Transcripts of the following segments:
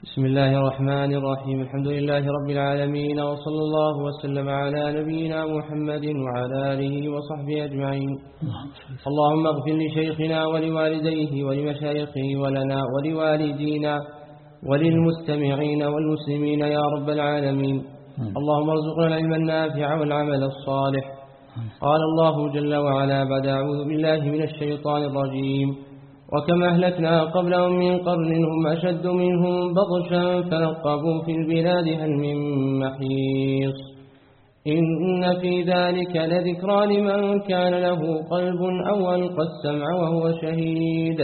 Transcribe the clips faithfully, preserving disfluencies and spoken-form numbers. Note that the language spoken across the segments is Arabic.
بسم الله الرحمن الرحيم. الحمد لله رب العالمين، وصلى الله وسلم على نبينا محمد وعلى آله وصحبه أجمعين. اللهم اغفر لشيخنا ولوالديه ولمشايخه ولنا ولوالدينا وللمستمعين والمسلمين يا رب العالمين. اللهم ارزقنا العلم النافع والعمل الصالح. قال الله جل وعلا بعد أعوذ بالله من الشيطان الرجيم: وكما أهلكنا قبلهم من قرن هم أشد منهم بطشا فنقبوا في البلاد هل من محيص. إن في ذلك لذكرى لمن كان له قلب أو ألقى السمع وهو شهيد.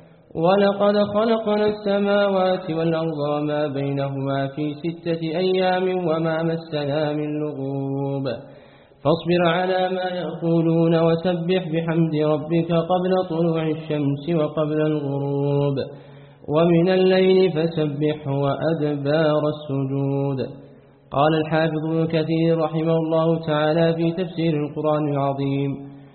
ولقد خلقنا السماوات والأرض وما بينهما في ستة أيام وما مسنا من لغوب. فاصبر على ما يقولون وسبح بحمد ربك قبل طلوع الشمس وقبل الغروب ومن الليل فسبح وأدبار السجود. قال الحافظ ابن كثير رحمه الله تعالى في تفسير القرآن العظيم،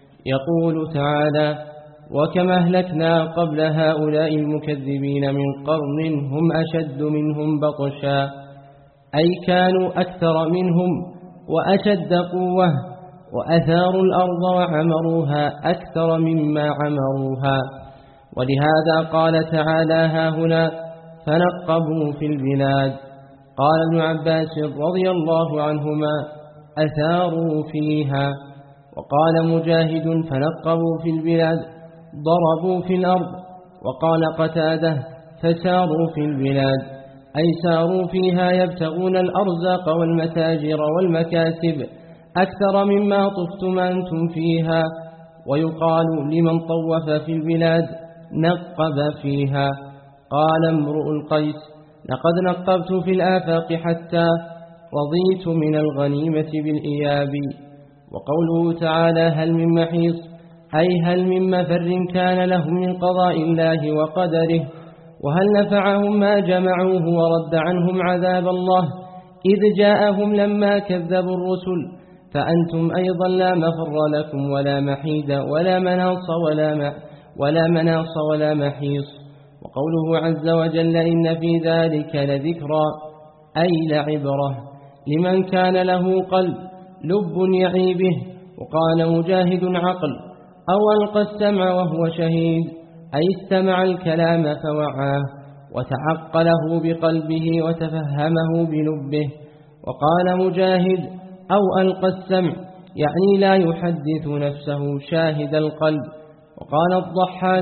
يقول تعالى: وكما أهلكنا قبل هؤلاء المكذبين من قرن هم أشد منهم بطشا، أي كانوا أكثر منهم وأشد قوة، وأثاروا الأرض وعمروها أكثر مما عمروها. ولهذا قال تعالى هاهنا: فنقبوا في البلاد. قال ابن عباس رضي الله عنهما: أثاروا فيها. وقال مجاهد: فنقبوا في البلاد ضربوا في الأرض. وقال قتادة: فساروا في البلاد، أي ساروا فيها يبتغون الأرزاق والمتاجر والمكاسب أكثر مما طفتم أنتم فيها. ويقال لمن طوف في البلاد: نقب فيها. قال امرؤ القيس: لقد نقبت في الآفاق حتى رضيت من الغنيمة بالإياب. وقوله تعالى: هل من محيص، أي هل من مفر كان لهم من قضاء الله وقدره، وهل نفعهم ما جمعوه ورد عنهم عذاب الله إذ جاءهم لما كذبوا الرسل. فأنتم أيضا لا مفر لكم ولا محيد ولا مناص ولا, ولا مناص ولا محيص. وقوله عز وجل: إن في ذلك لذكرى، أي لعبرة لمن كان له قلب لب يعي به. وقال مجاهد: عقل، أو ألقى السمع وهو شهيد، أي استمع الكلام فوعاه وتعقله بقلبه وتفهمه بلبه. وقال مجاهد: أو ألقى السمع، يعني لا يحدث نفسه شاهد القلب. وقال الضحاك: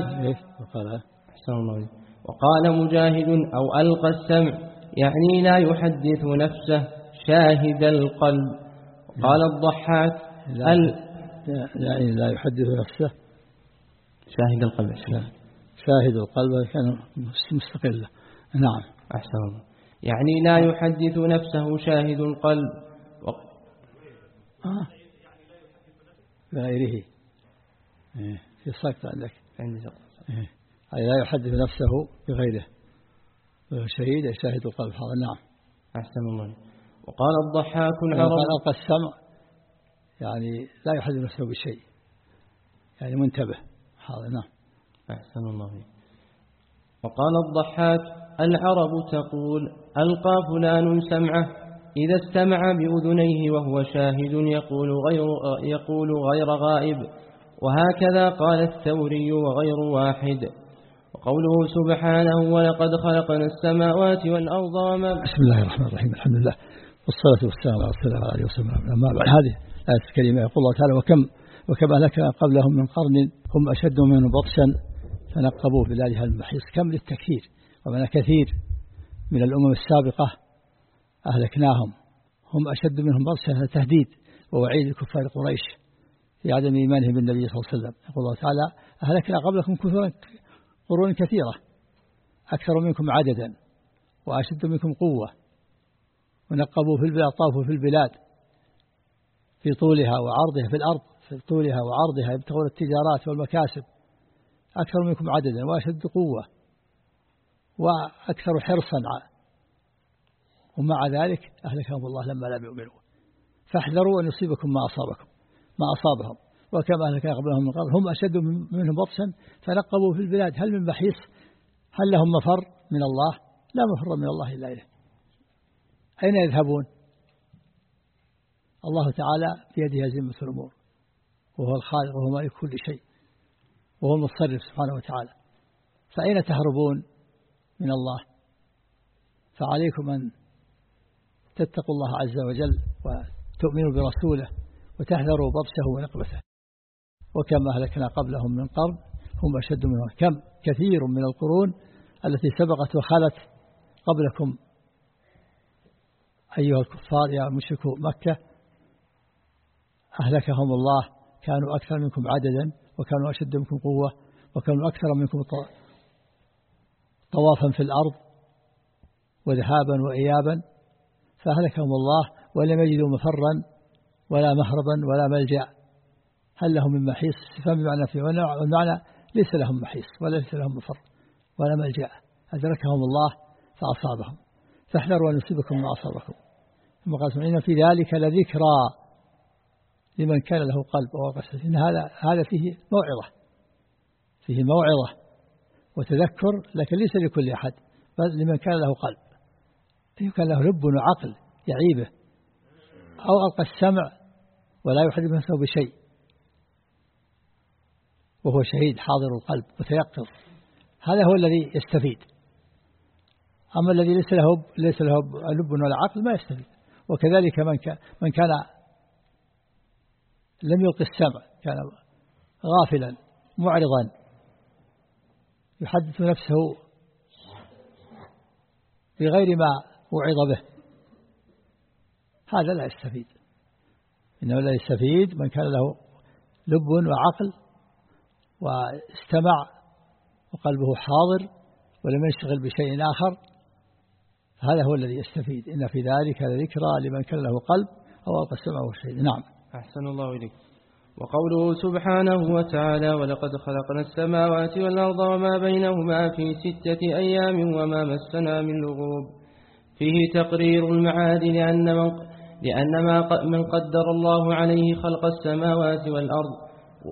وقال مجاهد: أو ألقى السمع، يعني لا يحدث نفسه شاهد القلب. وقال الضحاك: لا, لا, لا يحدث نفسه شاهد القلب، شاهد القلب كان مستقلة. نعم، أحسن الله. يعني لا يحدث نفسه شاهد القلب. و... آه. غيره إيه. في سقط عندك عندي سقط إيه. أي لا يحدث نفسه بغيره، شهيد شاهد القلب. هذا نعم، أحسن الله. وقال الضحاك: العرب ألقى السمع، يعني لا يحدث نفسه بشيء، يعني منتبه. هذا نعم، أحسن الله. وقال الضحاك: العرب تقول: ألقى فلان سمعه إذا استمع بأذنيه وهو شاهد يقول غير, يقول غير غائب. وهكذا قال الثوري وغير واحد. وقوله سبحانه: ولقد خلقنا السماوات والأرض وما. بسم الله الرحمن الرحيم. الحمد لله والصلاة والسلام على رسول الله عليه وسلم. أما بعد، هذه الآية الكريمة يقول الله تعالى: وكم وكم أهلكنا قبلهم من قرن هم أشد منهم بطشا فنقبوا في بلادها المحيص. كم للتكثير، ومن كثير من الأمم السابقة أهلكناهم. هم أشد منهم بطشا، هذا تهديد ووعيد لكفار قريش في عدم إيمانهم بالنبي صلى الله عليه وسلم. يقول الله تعالى: أهلكنا قبلكم قرون كثيرة أكثر منكم عددا وأشد منكم قوة، ونقبوا في البلاد، طافوا في البلاد في طولها وعرضها، في الأرض في طولها وعرضها، يبتغون التجارات والمكاسب أكثر منكم عددا وأشد قوة وأكثر حرصا، ومع ذلك أهلكهم الله لما لم يؤمنوا. فاحذروا أن يصيبكم ما أصابكم ما أصابهم. وكما أهلكنا قبلهم من قبل هم أشد منهم بطشا فنقبوا في البلاد هل من محيص، هل لهم مفر من الله؟ لا مفر من الله إلا إليه. أين يذهبون؟ الله تعالى بيده أزمة الأمور، وهو الخالق وهو مالك كل شيء، وهو المتصرف سبحانه وتعالى. فأين تهربون من الله؟ فعليكم أن تتقوا الله عز وجل وتؤمنوا برسوله وتحذروا بطشه ونقبته. وكما أهلكنا قبلهم من قرن هم أشد منهم. كم كثير من القرون التي سبقت وخلت قبلكم أيها الكفار يا مشركو مكة أهلكهم الله، كانوا أكثر منكم عددا وكانوا أشد منكم قوة وكانوا أكثر منكم طوافا في الأرض وذهابا وإيابا، فأهلكهم الله ولم يجدوا مفرا ولا مهربا ولا ملجأ. هل لهم من محيص؟ استفهام بمعنى فيه، والمعنى ليس لهم محيص ولا ليس لهم مفر ولا ملجأ. أدركهم الله فأصابهم، فاحذروا أن يصيبكم ما أصابكم. ثم قال إن في ذلك لذكرى لمن كان له قلب وقصد. إن هذا هذا فيه موعظة، فيه موعظة وتذكر، لكن ليس لكل أحد، بل لمن كان له قلب، إن كان له لب وعقل يعيبه، أو ألقى السمع ولا يحدث نفسه بشيء وهو شهيد حاضر القلب متيقظ، هذا هو الذي يستفيد. أما الذي ليس له ليس له لب ولا عقل ما يستفيد. وكذلك من كان من كان لم يلقي السمع، كان غافلا معرضا يحدث نفسه بغير ما وعظ به، هذا لا يستفيد. إنه لا يستفيد من كان له لب وعقل واستمع وقلبه حاضر ولم يشتغل بشيء آخر، هذا هو الذي يستفيد. إن في ذلك لذكرى لمن كان له قلب أو ألقى السمع وهو شهيد. نعم. أحسن الله إليك. وقوله سبحانه وتعالى ولقد خلقنا السماوات والأرض وما بينهما في ستة أيام وما مسنا من لغوب، فيه تقرير المعاد لأن من, لأن ما من قدر الله عليه خلق السماوات والأرض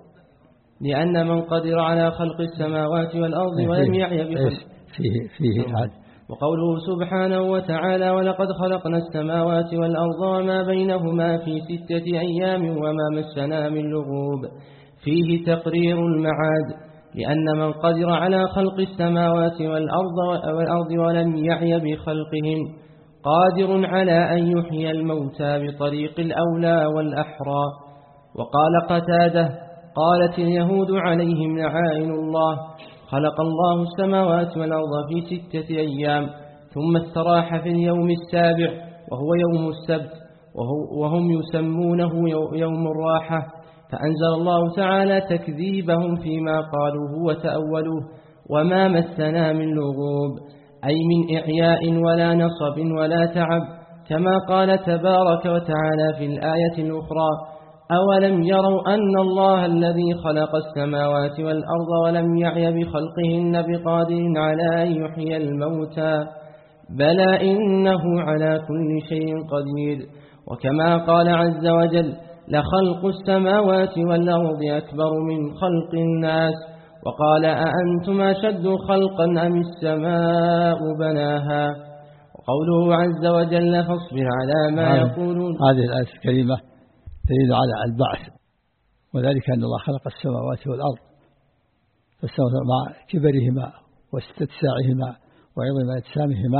لأن من قدر على خلق السماوات والأرض ولم يعي بخلق فيه فيه عاد. وقوله سبحانه وتعالى ولقد خلقنا السماوات والأرض وما بينهما في ستة أيام وما مسنا من لغوب، فيه تقرير المعاد لأن من قدر على خلق السماوات والأرض, والأرض ولم يعي بخلقهم قادر على أن يحيي الموتى بطريق الأولى والأحرى. وقال قتادة قالت اليهود عليهم لعائن الله خلق الله السماوات والأرض في ستة أيام ثم استراح في اليوم السابع وهو يوم السبت وهم يسمونه يوم الراحة، فأنزل الله تعالى تكذيبهم فيما قالوه وتأولوه وما مسنا من لغوب، أي من إعياء ولا نصب ولا تعب، كما قال تبارك وتعالى في الآية الأخرى أولم يروا أن الله الذي خلق السماوات والأرض ولم يعي بخلقهن بقادر على أن يحيي الموتى بلى إنه على كل شيء قدير. وكما قال عز وجل لخلق السماوات والأرض أكبر من خلق الناس، وقال أأنتم أشد خلقا أم السماء بناها. وقوله عز وجل فاصبر على ما يقولون. هذه الآية الكريمة تدل على البعث، وذلك أن الله خلق السماوات والأرض فالسماوات مع كبرهما واستتساعهما وعظم أجسامهما،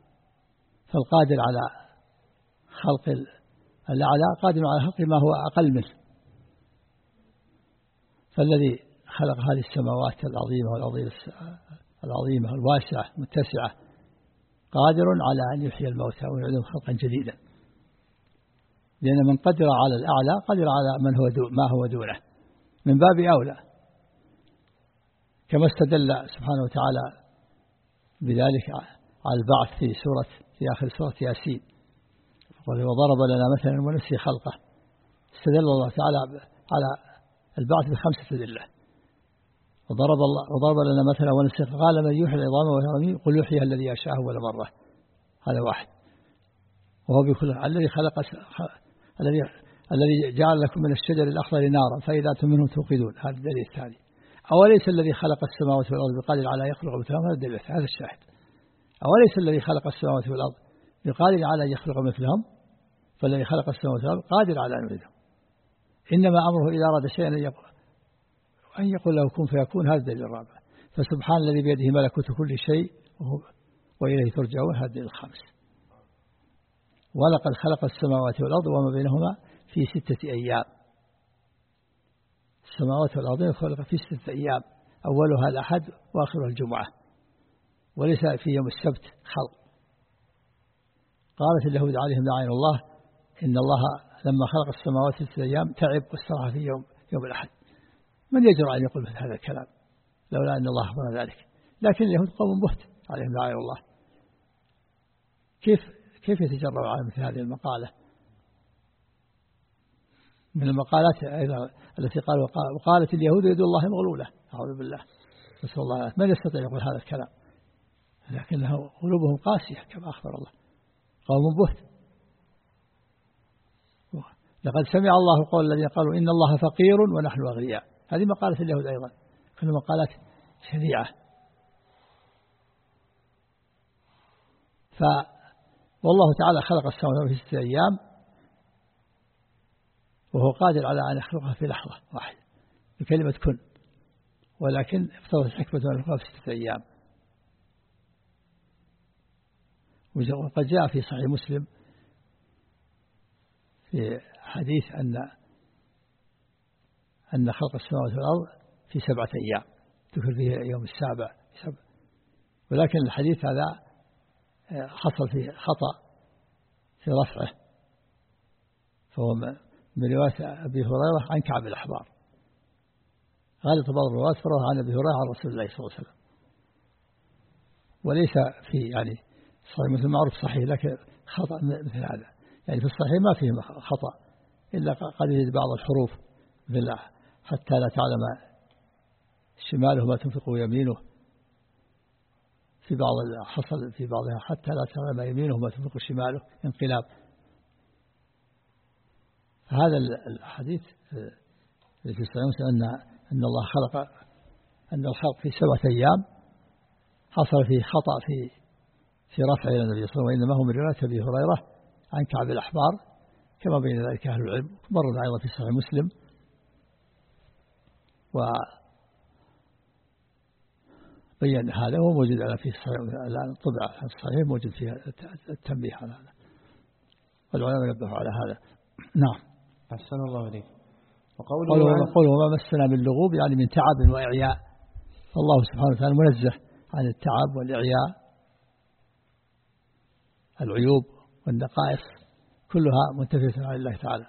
فالقادر على خلق الأعلى قادر على خلق ما هو أقل منه. فالذي خلق هذه السماوات العظيمة والأرض العظيمة الواسعة المتسعة قادر على أن يحيي الموتى ويعيدهم خلقا جديدا، لأن من قدر على الأعلى قدر على من هو دون ما هو دونه من باب أولى، كما استدل سبحانه وتعالى بذلك على البعث في سورة في آخر سورة ياسين، وضرب لنا مثلا ونسي خلقه. استدل الله تعالى على البعث بخمسة أدلة، وضرب الله وضرب لنا مثلا ونسي قال من يحيي العظام وهي رميم قل يحييها الذي يشاء أول مرة، هذا واحد. وهو بكل الذي خلق الذي الذي جعل لكم من الشجر الأخضر نارا فإذا أنتم منه توقدون، هذا الدليل الثاني. أوليس الذي خلق السماوات والأرض بقادر على يخلق مثلهم، هذا الدليل، هذا الشاهد. أوليس الذي خلق السماوات والأرض بقادر على أن يخلق مثلهم؟ فالذي خلق السماوات والأرض قادر على أن يريدهم. إنما أمره إذا أراد شيئا أن يقول أن يقول له كن فيكون. هذا الدليل الرابع. فسبحان الذي بيده ملكوت كل شيء وإليه ترجعون. هذا الدليل الخامس. ولقد خلق السماوات والأرض وما بينهما في ستة أيام. السماوات والأرض خلق في ستة أيام، أولها الأحد وآخرها الجمعة، وليس في يوم السبت خلق. قالت اليهود عليهم لعين الله إن الله لما خلق السماوات في ستة أيام تعب واستراح في يوم يوم الأحد. من يجرؤ أن يقول مثل هذا الكلام لولا أن الله أخبر ذلك؟ لكن اليهود قوم بهت عليهم لعين الله. كيف كيف يتجرؤ على مثل هذه المقالة؟ من المقالات أيضا التي قالوا وقالت اليهود يد الله مغلولة. أعوذ بالله، نسأل الله. من يستطيع يقول هذا الكلام؟ لكنه قلوبهم قاسية كما أخبر الله، قوم بهت. لقد سمع الله قول الذين قالوا إن الله فقير ونحن أغنياء. هذه مقالة اليهود أيضا، كل مقالات شنيعة. ف والله تعالى خلق السماوات في ستة أيام وهو قادر على أن يخلقها في لحظة واحدة بكلمة كن، ولكن افترضت الحكمة أن يخلقها في ستة أيام. وقد جاء في صحيح مسلم في حديث أن أن خلق السماوات والأرض في سبعة أيام، ذكر فيه يوم السابع سبع. ولكن الحديث هذا حصل فيه خطأ في رفعه، فهو من رواية أبي هريرة عن كعب الأحبار. غالط بعض الروايات فرضها عن أبي هريرة عن رسول الله صلى الله عليه وسلم، وليس في يعني صحيح مثل معروف صحيح، لكن خطأ مثل هذا. يعني في الصحيح ما فيه خطأ إلا قد يجد بعض الحروف مثل حتى لا تعلم شماله ما تنفق يمينه، في بعض حصل في بعضها حتى لا تعلم يمينه ما تنفق شماله، انقلاب. هذا الحديث في صحيح أن أن الله خلق أن الخلق في سبعة أيام حصل فيه خطأ في في رفع إلى النبي صلى الله عليه وسلم، وإنما هو من رواية أبي هريرة عن كعب الأحبار كما بين ذلك أهل العلم. مرنا أيضا في صحيح مسلم، وبين هذا هو موجود على في الآن طبع الصحيح موجود فيها التنبيه على هذا، والعلماء نبهوا على هذا. نعم. أحسن الله إليك. وقوله قوله وما مسنا من لغوب يعني من تعب وإعياء، فالله سبحانه وتعالى منزه عن التعب والإعياء، العيوب والنقائص كلها منتفية عن الله تعالى،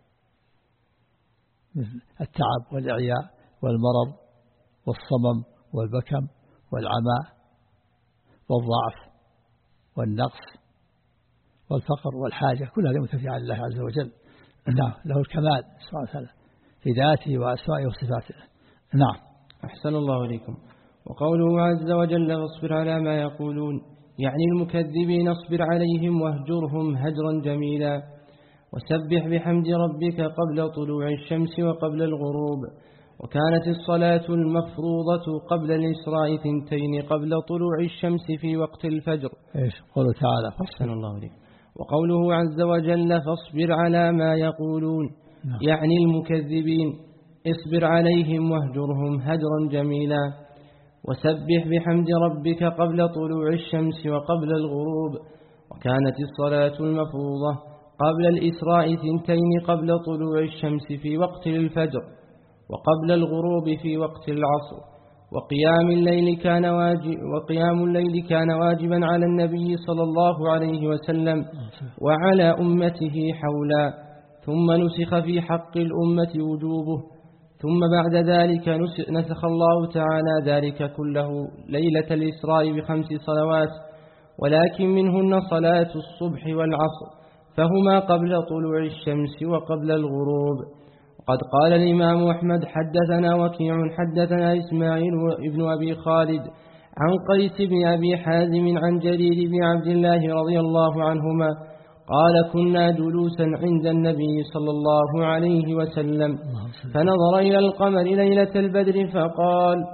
مثل التعب والإعياء والمرض والصمم والبكم والعمى والضعف والنقص والفقر والحاجة، كلها منتفية عن الله عز وجل. نعم، له الكمال سبحانه وتعالى في ذاته وأسمائه وصفاته. نعم. أحسن الله إليكم. وقوله عز وجل واصبر على ما يقولون يعني المكذبين اصبر عليهم واهجرهم هجرا جميلا. وسبح بحمد ربك قبل طلوع الشمس وقبل الغروب. وكانت الصلاة المفروضة قبل الإسراء ثنتين قبل طلوع الشمس في وقت الفجر. إيش قوله تعالى؟ أحسن الله إليك. وقوله عز وجل فاصبر على ما يقولون نعم. يعني المكذبين اصبر عليهم واهجرهم هجرا جميلا. وسبح بحمد ربك قبل طلوع الشمس وقبل الغروب. وكانت الصلاة المفروضة قبل الإسراء ثنتين قبل طلوع الشمس في وقت الفجر وقبل الغروب في وقت العصر. وقيام الليل كان واجب وقيام الليل كان واجبا على النبي صلى الله عليه وسلم وعلى أمته حولا، ثم نسخ في حق الأمة وجوبه، ثم بعد ذلك نسخ الله تعالى ذلك كله ليلة الإسراء بخمس صلوات، ولكن منهن صلاة الصبح والعصر، فهما قبل طلوع الشمس وقبل الغروب. قد قال الإمام أحمد حدثنا وكيع حدثنا إسماعيل ابن أبي خالد عن قيس بن أبي حازم عن جرير بن عبد الله رضي الله عنهما قال كنا جلوسا عند النبي صلى الله عليه وسلم فنظر إلى القمر ليلة البدر فقال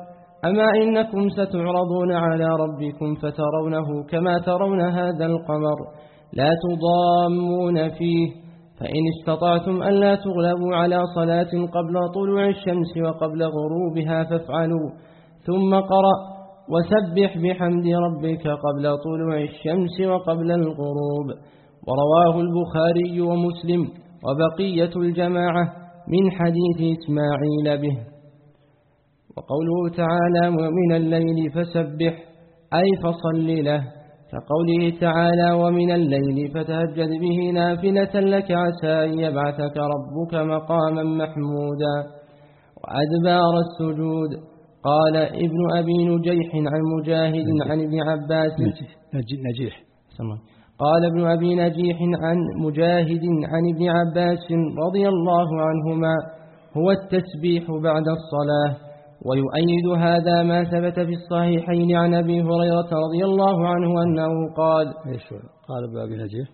أما إنكم ستعرضون على ربكم فترونه كما ترون هذا القمر لا تضامون فيه، فإن استطعتم أن لا تغلبوا على صلاة قبل طلوع الشمس وقبل غروبها فافعلوا. ثم قرأ وسبح بحمد ربك قبل طلوع الشمس وقبل الغروب. ورواه البخاري ومسلم وبقية الجماعة من حديث إسماعيل به. وقوله تعالى ومن الليل فسبح أي فصل له، كقوله تعالى ومن الليل فتهجد به نافلة لك عسى أن يبعثك ربك مقاما محمودا. وأدبار السجود. قال ابن أبي نجيح عن مجاهد عن ابن عباس نجيح قال ابن أبي نجيح عن مجاهد عن ابن عباس رضي الله عنهما هو التسبيح بعد الصلاة. ويؤيد هذا ما ثبت في الصحيحين عن أبي هريرة رضي الله عنه أنه قال قال ابن أبي نجيح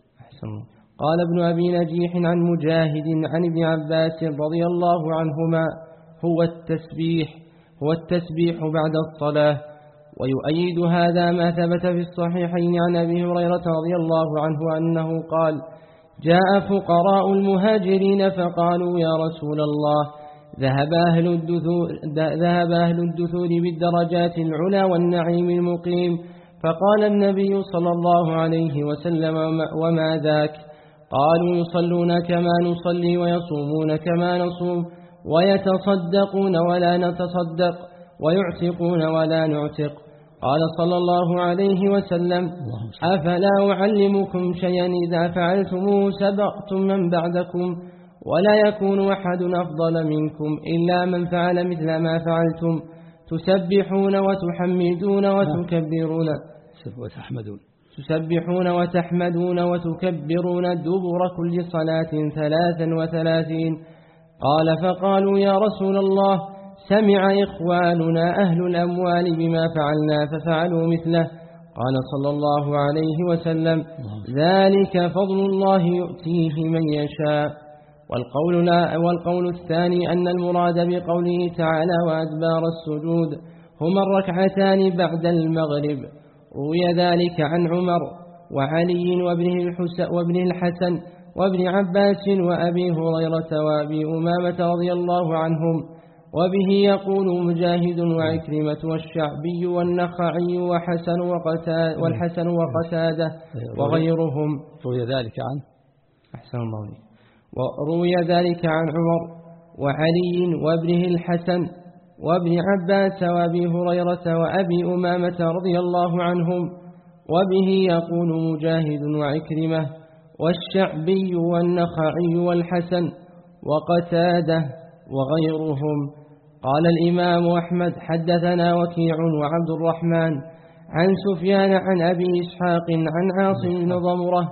قال ابن أبي نجيح عن مجاهد عن ابن عباس رضي الله عنهما هو التسبيح هو التسبيح بعد الصلاة. ويؤيد هذا ما ثبت في الصحيحين عن أبي هريرة رضي الله عنه أنه قال جاء فقراء المهاجرين فقالوا يا رسول الله ذهب أهل الدثور, ذهب أهل الدثور بالدرجات العلا والنعيم المقيم. فقال النبي صلى الله عليه وسلم وما ذاك؟ قالوا يصلون كما نصلي ويصومون كما نصوم ويتصدقون ولا نتصدق ويعتقون ولا نعتق. قال صلى الله عليه وسلم أفلا أعلمكم شيئا إذا فعلتموه سبقتم من بعدكم ولا يكون أحد أفضل منكم إلا من فعل مثل ما فعلتم تسبحون وتحمدون وتكبرون وتحمدون تسبحون وتحمدون وتكبرون دبر كل صلاة ثلاثا وثلاثين. قال فقالوا يا رسول الله سمع إخواننا أهل الأموال بما فعلنا ففعلوا مثله. قال صلى الله عليه وسلم ذلك فضل الله يؤتيه من يشاء. والقول, لا والقول الثاني أن المراد بقوله تعالى وأدبار السجود هما الركعتان بعد المغرب. روي ذلك عن عمر وعلي وابن الحسن وابن عباس وأبي هريرة وأبي أمامة رضي الله عنهم. وبه يقول مجاهد وعكرمة والشعبي والنخعي وحسن وقتادة والحسن وقتادة وغيرهم. روي ذلك عن أحسن الله عليك. وروي ذلك عن عمر وعلي وابنه الحسن وابن عباس وابي هريرة وأبي أمامة رضي الله عنهم. وبه يقول مجاهد وعكرمة والشعبي والنخعي والحسن وقتادة وغيرهم. قال الإمام أحمد حدثنا وكيع وعبد الرحمن عن سفيان عن أبي إسحاق عن عاصم بن ضمرة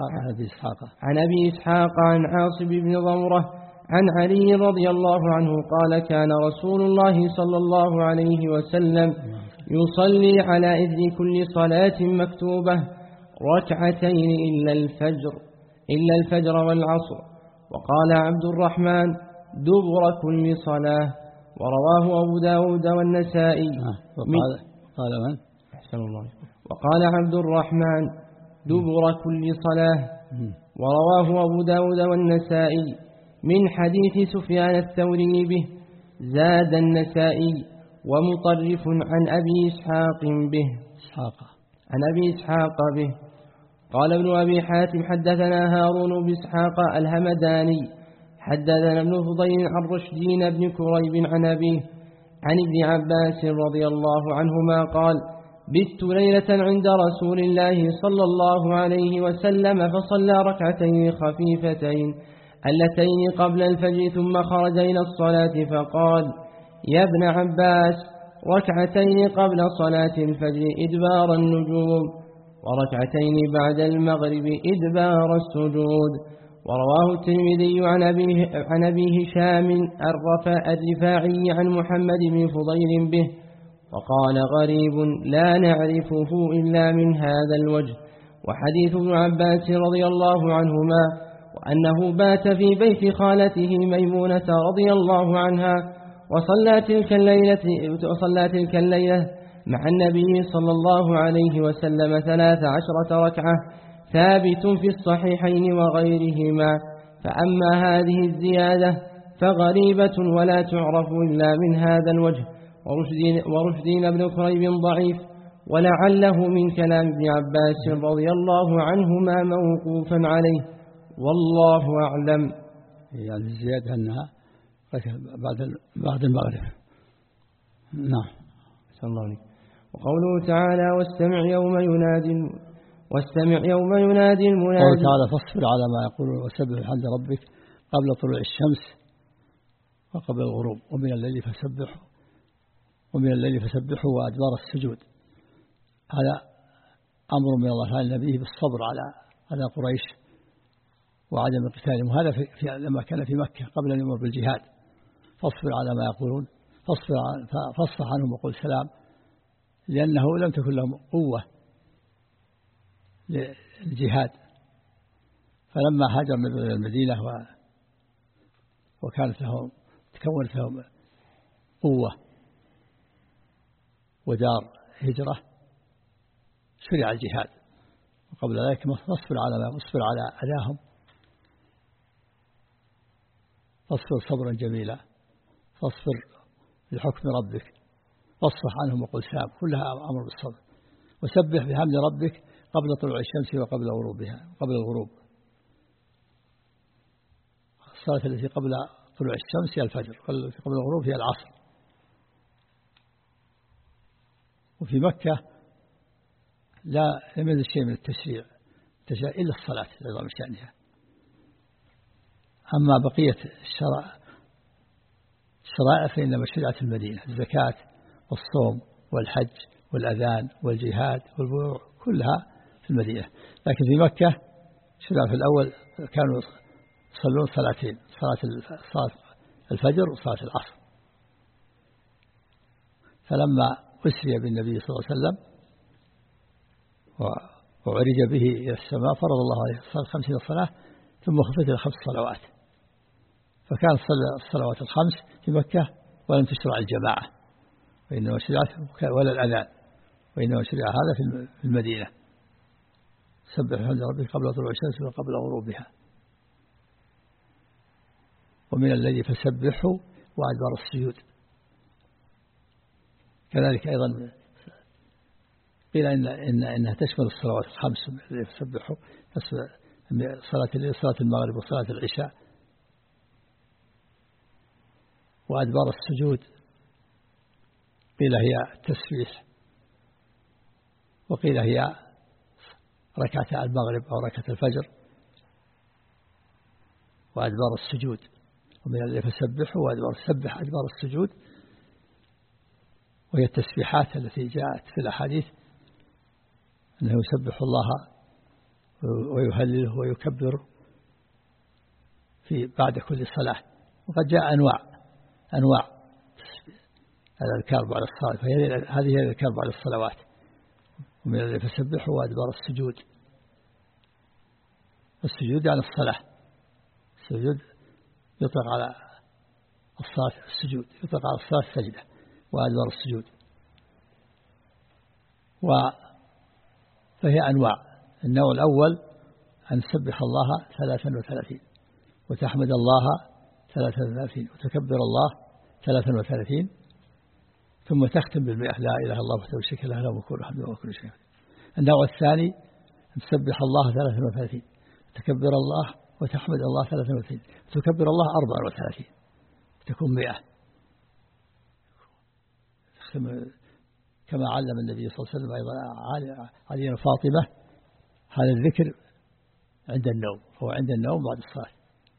عن أبي إسحاق عن عاصم بن ضمرة عن علي رضي الله عنه قال كان رسول الله صلى الله عليه وسلم يصلي على إذن كل صلاة مكتوبة ركعتين إلا الفجر إلا الفجر والعصر. وقال عبد الرحمن دبر كل صلاة. ورواه أبو داود والنسائي. وقال قال من؟ أحسن الله. وقال عبد الرحمن دبر كل صلاة. ورواه أبو داود والنسائي من حديث سفيان الثوري به. زاد النسائي ومطرف عن أبي إسحاق به إسحاق عن أبي إسحاق به. قال ابن أبي حاتم حدثنا هارون بإسحاق الهمداني حدثنا ابن فضيل عن رشدين بن كريب عن أبيه عن ابن عباس رضي الله عنهما قال بت ليلة عند رسول الله صلى الله عليه وسلم فصلى ركعتين خفيفتين اللتين قبل الفجر ثم خرج إلى الصلاة فقال يا ابن عباس ركعتين قبل صلاة الفجر إدبار النجوم وركعتين بعد المغرب إدبار السجود. ورواه الترمذي عن أبي عن أبي هشام الرفاعي عن محمد بن فضيل به وقال غريب لا نعرفه إلا من هذا الوجه. وحديث ابن عباس رضي الله عنهما وأنه بات في بيت خالته ميمونة رضي الله عنها وصلى تلك الليلة, وصلى تلك الليلة مع النبي صلى الله عليه وسلم ثلاث عشرة ركعة ثابت في الصحيحين وغيرهما. فأما هذه الزيادة فغريبة ولا تعرف إلا من هذا الوجه، ورشدين بن كريب ضعيف، ولعله من كلام ابن عباس رضي الله عنهما موقوفا عليه، والله أعلم. يعني الزيادة أنها بعد بعد المغرب. نعم. صلى الله عليه. وقوله تعالى واستمع يوم ينادي واستمع يوم ينادي المنادي. قوله تعالى فاصبر على ما يقولون وسبح بحمد ربك قبل طلوع الشمس وقبل الغروب ومن الليل فسبحه ومن الليل فسبحه وأدبار السجود. هذا أمر من الله تعالى النبي بالصبر على على قريش وعدم قتالهم، وهذا في, في لما كان في مكة قبل أن يمر بالجهاد. فاصبر على ما يقولون، فاصبر فاصفح عنهم وقل سلام، لأنه لم تكن لهم قوة للجهاد. فلما هاجر النبي إلى المدينة وكانت لهم تكونت لهم قوة ودار هجرة شرع الجهاد، وقبل ذلك فاصبر على ما اصبر على أذاهم، فاصبر صبرا جميلا، فاصبر لحكم ربك، فاصفح عنهم وقل سلام، كلها أمر بالصبر. وسبح بحمد ربك قبل طلوع الشمس وقبل غروبها قبل الغروب. الصلاة التي قبل طلوع الشمس هي الفجر، والتي قبل الغروب هي العصر. وفي مكة لا لم يزل شيء من التشريع التشريع إلا الصلاة لعظم شأنها. أما بقية الشرائع الشرائع فإنما شرعت المدينة، الزكاة والصوم والحج والأذان والجهاد والبيوع كلها في المدينة. لكن في مكة شرع في الأول كانوا يصلون صلاتين، صلاة الفجر وصلاة العصر. فلما أسري بالنبي صلى الله عليه وسلم وعرج به إلى السماء فرض الله عليه الصلاة خمسين صلاة ثم خفت إلى خمس صلوات، فكان صلى الصلوات الخمس في مكة ولم تشرع الجماعة، وإنما شرعت ولا الأذان، وإنما شرع هذا في المدينة. سبح بحمد ربك قبل طلوع الشمس وقبل غروبها ومن الليل فسبحه وأدبار السجود. كذلك أيضا قيل إن إن إنها تشمل الصلوات الخمس التي تسبحوا، صلاة الليل صلاة المغرب وصلاة العشاء. وأدبار السجود قيل هي التسبيح، وقيل هي ركعة المغرب أو ركعة الفجر. وأدبار السجود ومن الليل فسبحوا وأدبار سبح أدبار السجود، وهي التسبيحات التي جاءت في الأحاديث أنه يسبح الله ويهلله ويكبره في بعد كل صلاة. وقد جاء أنواع أنواع الأذكار بعد الصلاة، فهذه هي الأذكار بعد الصلوات. ومن الليل فسبحوا وأدبار السجود. السجود يعني الصلاة، السجود يطلق على الصلاة السجود، يطلق على الصلاة السجدة وأدبار السجود. و فهي أنواع. النوع الأول أن تسبح الله ثلاثا وثلاثين، وتحمد الله ثلاثا وثلاثين، وتكبر الله ثلاثا وثلاثين، ثم تختم بالمئة لا إله إلا الله وحده لا شريك له له الملك وله الحمد وهو على كل شيء قدير. النوع الثاني أن تسبح الله ثلاثا وثلاثين، وتكبر الله وتحمد الله ثلاثا وثلاثين، وتكبر الله أربعا وثلاثين، تكون مئة. كما علم النبي صلى الله عليه وسلم أيضا علي وفاطمة هذا الذكر عند النوم، هو عند النوم بعد الصلاة.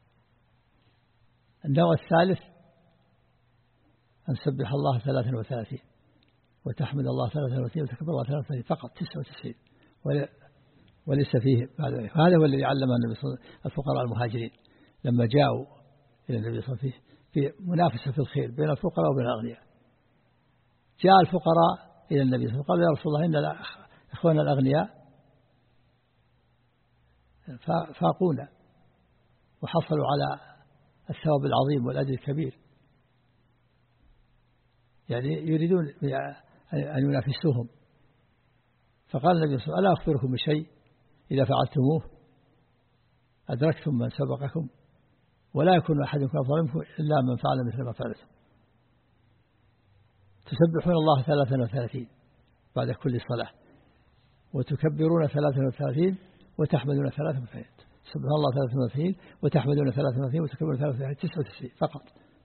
النوع الثالث أن تسبح الله ثلاثا وثلاثين، وتحمد الله ثلاثا وثلاثين، وتكبر الله ثلاثا وثلاثين، فقط تسعة وتسعين، وليس فيه بعد ذلك. هذا هو الذي علم النبي صلى الله عليه وسلم الفقراء المهاجرين لما جاءوا إلى النبي صلى الله عليه وسلم في منافسة في الخير بين الفقراء وبين الأغنياء. جاء الفقراء إلى النبي صلى الله عليه وسلم قال يا رسول الله إن إخواننا الأغنياء فاقونا وحصلوا على الثواب العظيم والأجر الكبير، يعني يريدون أن ينافسوهم. فقال النبي صلى الله عليه وسلم ألا أخبركم بشيء إذا فعلتموه أدركتم من سبقكم ولا يكون أحدكم أفضل منكم إلا من فعل مثل ما فعلتم. تسبحون الله ثلاثا وثلاثين بعد كل صلاة، وتكبرون ثلاثا وثلاثين، وتحمدون ثلاثا وثلاثين. سبحان الله ثلاثا وثلاثين، وتحمدون ثلاثا وثلاثين، وتكبرون ثلاثا وثلاثين، تسعة وتسعين فقط.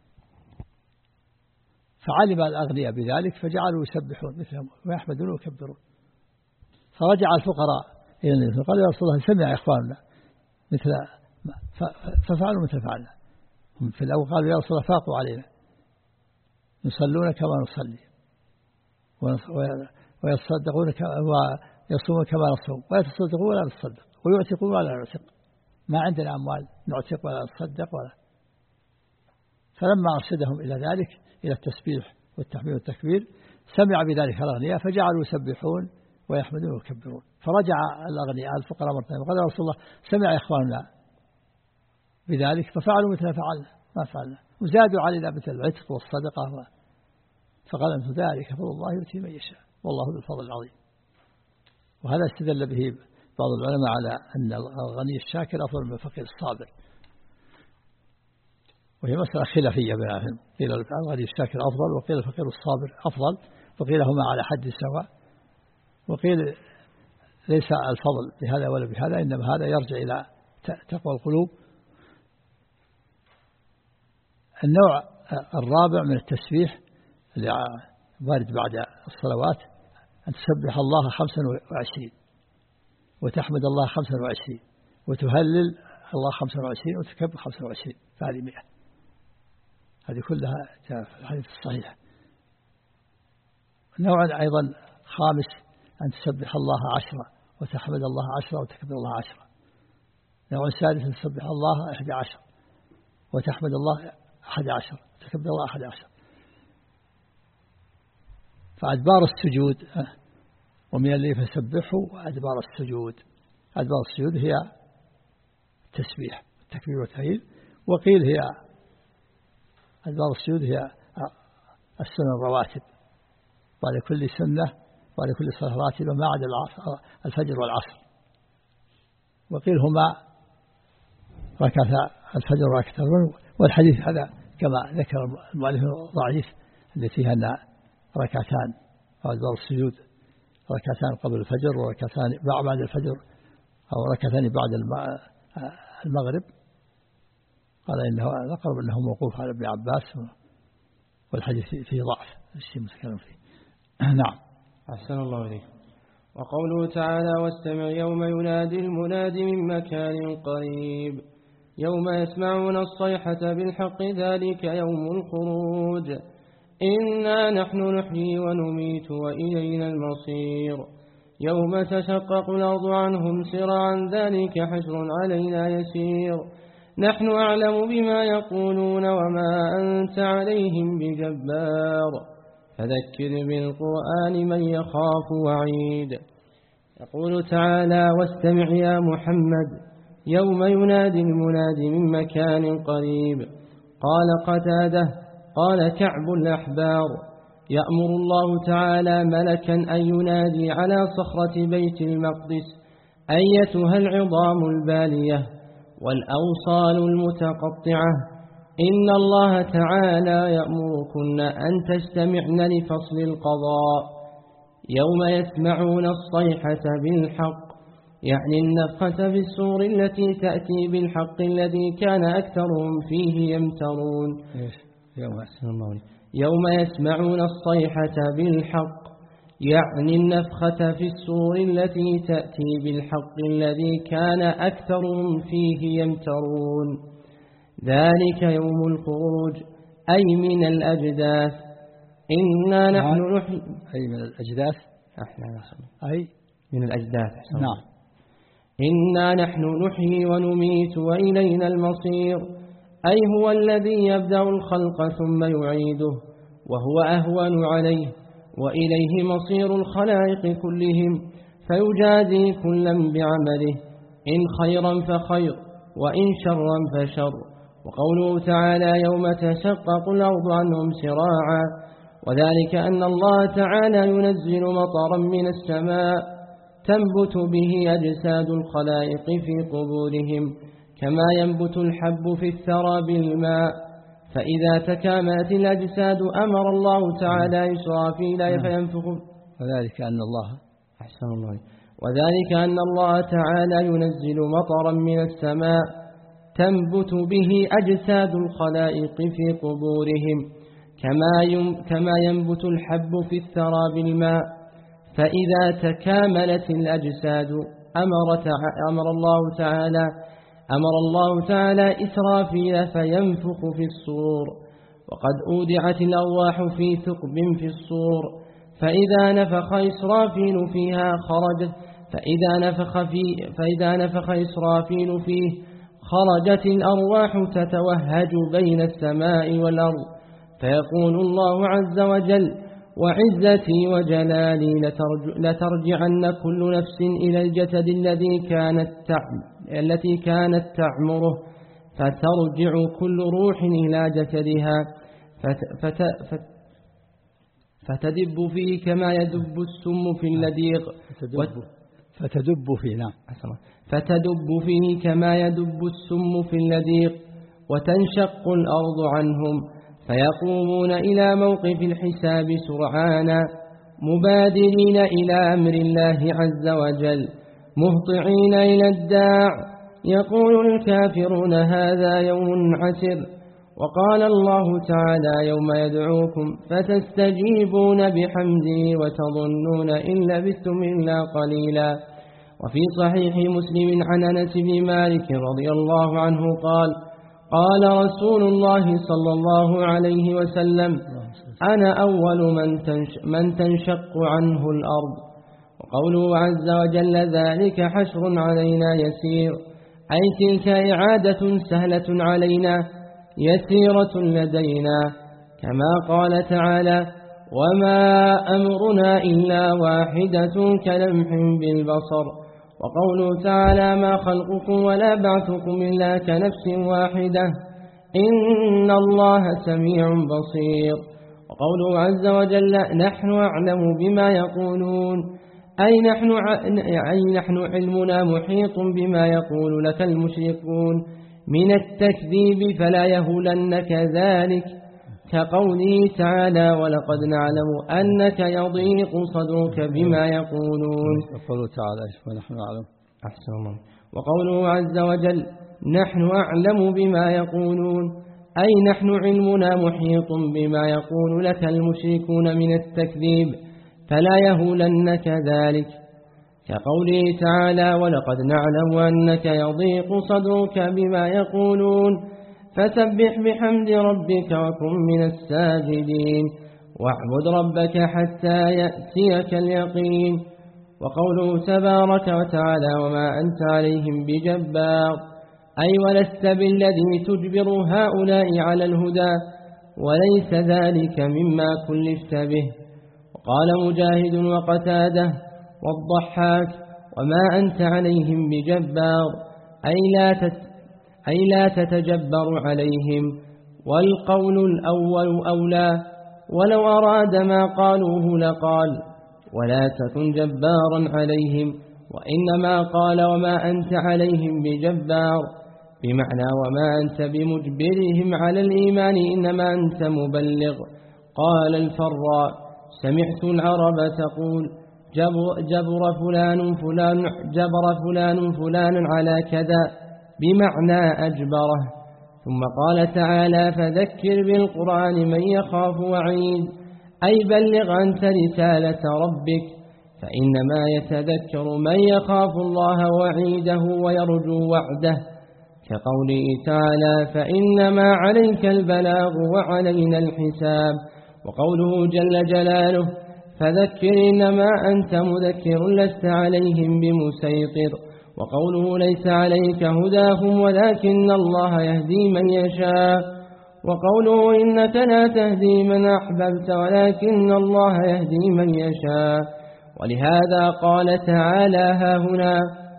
فعلم الأغنياء بذلك فجعلوا يسبحون مثلهم ويحمدون ويكبرون. فرجع الفقراء إلى النبي فقال يا رسول الله سمع إخواننا مثل ففعلوا مثل فعلنا. هم في الأول قالوا يا رسول الله فاقوا علينا، يصلون كما نصلي ويصدقون ويصومون كما نصوم ويتصدقون ولا نتصدق ويعتقون ولا نعتق، ما عندنا أموال نعتق ولا نتصدق ولا. فلما أرشدهم إلى ذلك إلى التسبيح والتحميد والتكبير سمع بذلك الأغنياء فجعلوا يسبحون ويحمدون ويكبرون. فرجع الأغنياء الفقراء مرتين وقال يا رسول الله سمع إخواننا بذلك ففعلوا مثل فعلنا ما فعلنا وزادوا علينا مثل العتق والصدقة. فقال أنت ذلك فضل الله يؤتي من يشاء والله ذو الفضل العظيم. وهذا استدل به بعض العلماء على أن الغني الشاكر أفضل من الفقير الصابر، وهي مسألة خلافية بينهم، قيل الغني الشاكر أفضل وقيل الفقير الصابر أفضل، وقيل هما على حد سواء، وقيل ليس الفضل بهذا ولا بهذا، إنما هذا يرجع إلى تقوى القلوب. النوع الرابع من التسبيح اللي وارد بعد الصلوات أن تسبح الله خمسا وعشرين، وتحمد الله خمسا وعشرين، وتهلل الله خمسا وعشرين، وتكبر خمسا وعشرين، فهذه مئة. هذه كلها في الحديث الصحيح. نوع أيضا خامس أن تسبح الله عشرة، وتحمد الله عشرة، وتكبر الله عشرة. نوع سادس أن تسبح الله أحد عشر، وتحمد الله أحد عشر، وتكبر الله أحد عشر. فأدبار السجود ومن الليل فسبحوا وأدبار السجود. أدبار السجود هي التسبيح والتكبير والتهليل، وقيل هي أدبار السجود هي السنن الرواتب بعد كل سنة بعد كل صلاة راتبة ما عدا الفجر والعصر، وقيل هما ركعتا الفجر وركعتا. والحديث هذا كما ذكر المؤلف ضعيف التي فيها أن ركعتان أدبار السجود ركعتان قبل الفجر وركعتان بعد الفجر أو ركعتان بعد المغرب. قال إنه ذكر أنه موقوف على ابن عباس، والحديث فيه ضعف الشيء متكلم فيه. نعم. أحسن الله إليك. وقوله تعالى واستمع يوم ينادي المناد من مكان قريب يوم يسمعون الصيحة بالحق ذلك يوم الخروج إنا نحن نحيي ونميت وإلينا المصير يوم تشقق الأرض عنهم سرعا ذلك حشر علينا يسير نحن أعلم بما يقولون وما أنت عليهم بجبار فذكر بالقرآن من يخاف وعيد. يقول تعالى واستمع يا محمد يوم ينادي المناد من مكان قريب. قال قتاده قال كعب الأحبار يأمر الله تعالى ملكا أن ينادي على صخرة بيت المقدس أيتها العظام البالية والأوصال المتقطعة إن الله تعالى يأمركن أن تستمعن لفصل القضاء يوم يسمعون الصيحة بالحق يعني النفخة في السور التي تأتي بالحق الذي كان أكثرهم فيه يمترون. يوم يسمعون الصيحة بالحق يعني النفخة في السور التي تأتي بالحق الذي كان أكثرهم فيه يمترون ذلك يوم الخروج أي من الأجداث إنا نحن نحيي أي من الأجداث أي من الأجداث. نعم. إنا نحن نحيي ونميت وإلينا المصير أي هو الذي يبدأ الخلق ثم يعيده وهو أهون عليه وإليه مصير الخلائق كلهم فيجازي كلا بعمله إن خيرا فخير وإن شرا فشر. وقوله تعالى يوم تشقق الأرض عنهم سراعا وذلك أن الله تعالى ينزل مطرا من السماء تنبت به أجساد الخلائق في قبورهم كما ينبت الحب في الثرى بالماء، فإذا تكاملت الأجساد أمر الله تعالى إسرافيل فينفخ. وذلك أن الله أحسن الله وذلك أن الله تعالى ينزل مطرا من السماء تنبت به أجساد الخلائق في قبورهم كما كما ينبت الحب في الثرى بالماء، فإذا تكاملت الأجساد أمر, أمر الله تعالى أمر الله تعالى إسرافيل فينفخ في الصور، وقد أودعت الأرواح في ثقب في الصور، فإذا نفخ إسرافيل فيها خرجت فإذا نفخ في فإذا نفخ إسرافيل فيه خرجت الأرواح تتوهج بين السماء والأرض، فيقول الله عز وجل: وعزتي وجلالي لترجعن كل نفس إلى الجسد الذي كانت التي كانت تعمره، فترجع كل روح إلى جسدها فت فت فت فتدب فيه كما يدب السم في اللديغ فتدب فيه نعم فتدب فيه كما يدب السم في اللديغ وتنشق الأرض عنهم، فيقومون إلى موقف الحساب سرعانا مبادرين إلى أمر الله عز وجل مهطعين إلى الداع، يقول الكافرون هذا يوم عسر. وقال الله تعالى: يوم يدعوكم فتستجيبون بحمده وتظنون إن لبثتم إلا قليلا. وفي صحيح مسلم عن أنس بن مالك رضي الله عنه قال: قال رسول الله صلى الله عليه وسلم: أنا أول من, تنش من تنشق عنه الأرض. وقوله عز وجل: ذلك حشر علينا يسير، أي تلك إعادة سهلة علينا يسيرة لدينا، كما قال تعالى: وما أمرنا إلا واحدة كلمح بالبصر. وقوله تعالى: ما خلقكم ولا بعثكم إلا كنفس واحدة إن الله سميع بصير. وقوله عز وجل: نحن أعلم بما يقولون، أي نحن, أي نحن علمنا محيط بما يقول لك المشركون من التكذيب فلا يهولنك ذلك، كقوله تعالى: ولقد نعلم أنك يضيق صدرك بما يقولون. وقوله تعالى: ونحن نعلم. أحسن الله. وقوله عز وجل: نحن أعلم بما يقولون، أي نحن علمنا محيط بما يقول لك المشركون من التكذيب فلا يهولنك ذلك، كقوله تعالى: ولقد نعلم أنك يضيق صدرك بما يقولون فسبح بحمد ربك وكن من الساجدين واعبد ربك حتى يأتيك اليقين. وقوله تبارك وتعالى: وما أنت عليهم بجبار، أي ولست بالذي تجبر هؤلاء على الهدى، وليس ذلك مما كلفت به. وقال مجاهد وقتاده والضحاك: وما أنت عليهم بجبار، أي لا تت أي لا تتجبر عليهم، والقول الأول أولى، ولو أراد ما قالوه لقال: ولا تكن جبارا عليهم، وإنما قال: وما أنت عليهم بجبار، بمعنى وما أنت بمجبرهم على الإيمان، إنما أنت مبلغ. قال الفراء: سمعت العرب تقول: جبر, جبر فلان فلان جبر فلان فلان على كذا، بمعنى أجبره. ثم قال تعالى: فذكر بالقرآن من يخاف وعيد، أي بلغ أنت رسالة ربك، فإنما يتذكر من يخاف الله وعيده ويرجو وعده، كقوله تعالى: فإنما عليك البلاغ وعلينا الحساب. وقوله جل جلاله: فذكر إنما أنت مذكر لست عليهم بمسيطر. وقوله: ليس عليك هداهم ولكن الله يهدي من يشاء. وقوله: إنك لا تهدي من أحببت ولكن الله يهدي من يشاء. ولهذا قال تعالى هاهنا: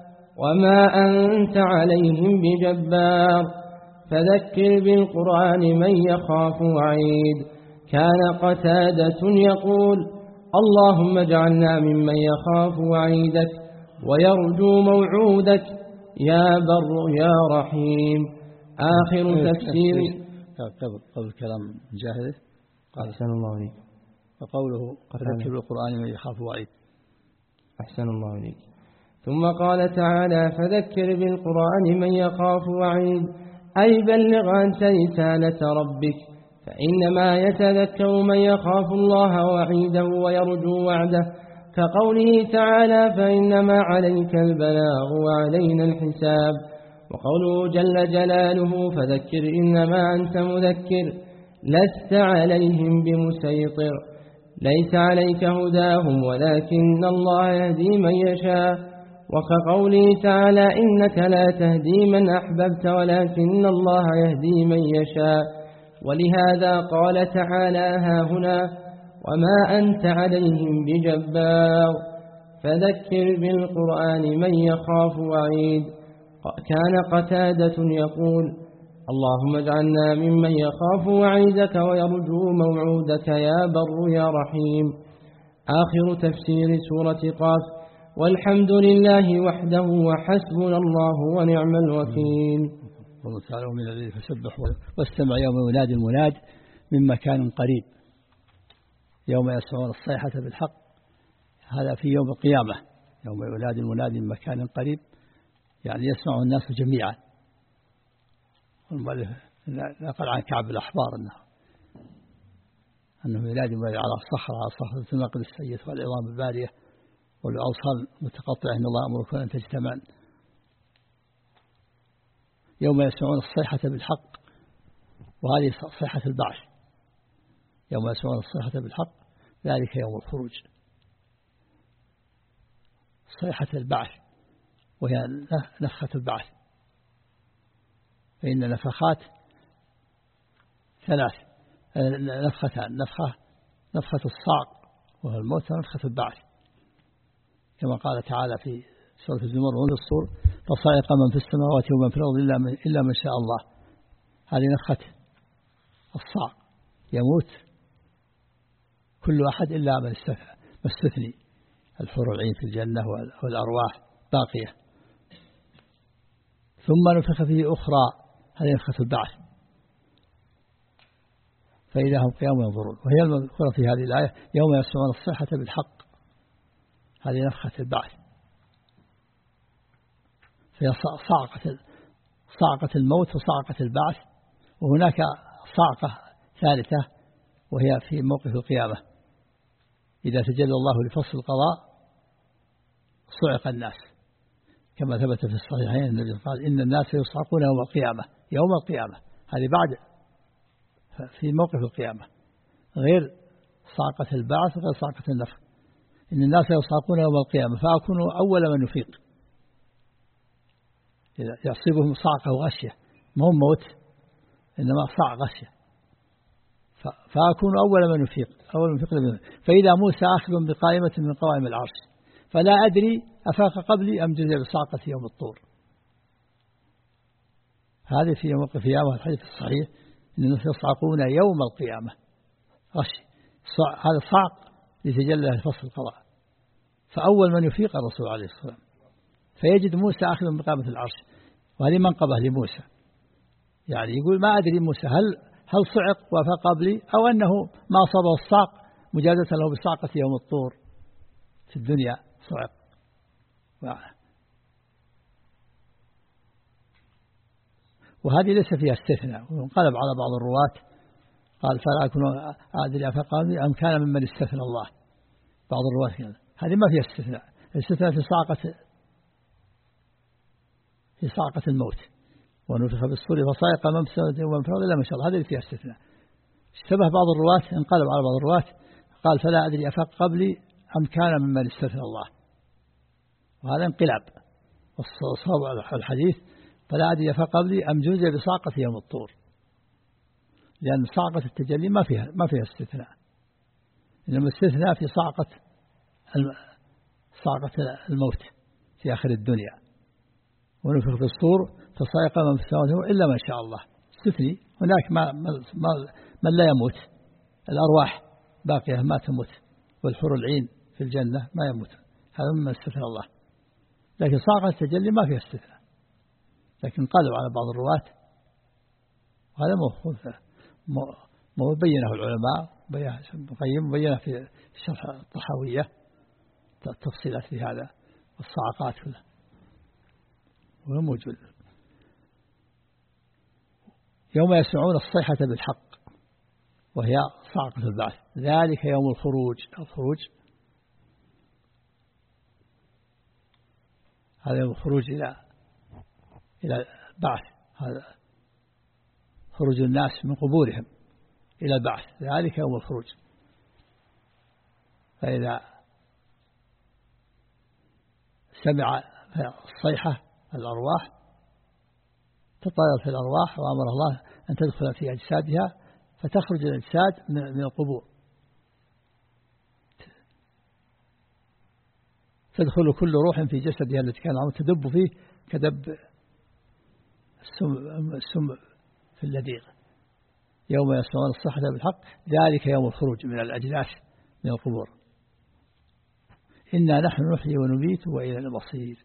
وما أنت عليهم بجبار، فذكر بالقرآن من يخاف وعيد، كان قتادة يقول: اللهم اجعلنا ممن يخاف وعيدك ويرجو موعودك يا بر يا رحيم. آخر تفسير قبل قبل كلام مجاهد قال أحسن الله عليك، وقوله فذكر بالقرآن من يخاف وعيد. أحسن الله عليك. ثم قال تعالى: فذكر بالقرآن من يخاف وعيد، أي بلغ أنت رسالة ربك، فإنما يتذكر من يخاف الله وعيده ويرجو وعده، كقوله تعالى: فإنما عليك البلاغ وعلينا الحساب. وقوله جل جلاله: فذكر إنما أنت مذكر لست عليهم بمسيطر، ليس عليك هداهم ولكن الله يهدي من يشاء. وكقوله تعالى: إنك لا تهدي من أحببت ولكن الله يهدي من يشاء. ولهذا قال تعالى هاهنا: وما أنت عليهم بجبار. فذكر بالقرآن من يخاف وعيد. كان قتادة يقول: اللهم اجعلنا ممن يخاف وعيدك ويرجو موعودك يا بر يا رحيم. آخر تفسير سورة قاف. والحمد لله وحده وحسبنا الله ونعم الوكيل. والله تعالى من الليل فسبح واستمع يوم ينادي المناد من مكان قريب، يوم يسمعون الصيحة بالحق. هذا في يوم القيامة، يوم ينادي المنادي من مكان قريب، يعني يسمع الناس جميعا. والمؤلف نقل عن كعب الأحبار أنه أنه ينادي على الصخرة، على صخرة النقل السيد والعظام البارية والأوصال متقطعة: إن الله أمركم أن تجتمعن. يوم يسمعون الصيحة بالحق، وهذه صيحة البعث. يوم يسمعون الصيحة بالحق ذلك يوم الخروج، صيحة البعث وهي نفخة البعث. فإن نفخات ثلاث، نفختان: نفخة نفخة الصعق وهو الموت، ونفخة البعث، كما قال تعالى في سورة الزمر: وفي الصور فصائق من في السماوات ومن في الأرض إلا من, إلا من شاء الله. هذه نفخة الصعق، يموت كل أحد إلا من استثني الحور العين في الجنة والأرواح باقية. ثم نفخ فيه أخرى، هذه نفخة البعث، فإذا هم قيام ينظرون، وهي المذكورة في هذه الآية: يوم يسمعون الصيحة بالحق. هذه نفخة البعث، فهي صعقة صعقة الموت وصعقة البعث. وهناك صعقة ثالثة وهي في موقف القيامة، إذا تجلى الله لفصل القضاء صعق الناس، كما ثبت في الصحيحين النبي قال: إن الناس يصعقون يوم القيامة. يوم القيامة هذه بعد في موقف القيامة، غير صعقة البعث وغير صعقة النفخ. إن الناس يصعقون يوم القيامة فأكون أول من يفيق، إذا يصيبهم صعقة وغشية، ما هو موت إنما صعق غشية، فأكون أول من يفيق أول من يفيق. فإذا موسى آخذ بقائمة من قوائم العرش فلا أدري أفاق قبلي أم جزي بصعقة يوم الطور. هذه في موقف القيامة، الحديث الصحيح: إن الناس يصعقون يوم القيامة غشي. هذا صعق لتجلى فصل القضاء، فأول من يفيق الرسول عليه الصلاة والسلام، فيجد موسى آخذ بقائمة العرش، وهذه منقبة لموسى. يعني يقول: ما أدري موسى هل هل صعق وفاق قبلي أو أنه ما أصابه الصعق مجازة له بصعقة يوم الطور في الدنيا صعق. وهذه ليس فيها استثناء، وانقلب على بعض الرواة قال: فلا أكون أدري أفاق قبلي أم كان ممن استثنى الله. بعض الرواة كذا، هذه ما فيها استثناء. الاستثناء في صعقة في صعقة الموت: ونفخ بالصور فصائق من في السماوات ومن في الأرض إلا ما شاء الله. هذه فيها استثناء. اشتبه بعض الرواة، انقلب على بعض الرواة قال: فلا أدري أفاق قبلي أم كان ممن استثنى الله. وهذا انقلاب. والصواب الحديث: فلا أدري أفاق قبلي أم جزي بصعقة يوم الطور، لأن صعقة التجلي ما فيها ما فيها استثناء، إنما استثناء في صعقة صعقة الموت في آخر الدنيا. ونفخ في الصور فصائق من في السماوات إلا ما شاء الله. استثني هناك ما ما من لا يموت الأرواح باقية ما تموت، والحور العين في الجنة ما يموت، هذا مما استثنى الله. لكن صاغة التجلي ما فيها استثناء، لكن قالوا على بعض الرواة، وهذا مو بينه العلماء، بينه بينه في الشرح الطحاوية التفصيلات في هذا والصعقات كلها، وهو موجود. يوم يسمعون الصيحة بالحق وهي صعقة البعث، ذلك يوم الخروج. الخروج هذا يوم الخروج إلى إلى البعث، هذا خروج الناس من قبورهم إلى البعث، ذلك يوم الخروج. فإذا سمع الصيحة الأرواح تطاير في الأرواح، وأمر الله أن تدخل في أجسادها فتخرج الأجساد من القبور، تدخل كل روح في جسدها التي كان العمر تدب فيه كدب السم, السم في اللديغ. يوم يسمعون الصيحة بالحق ذلك يوم الخروج من الأجلاس من القبور. إنا نحن نحيي ونميت وإلى المصير.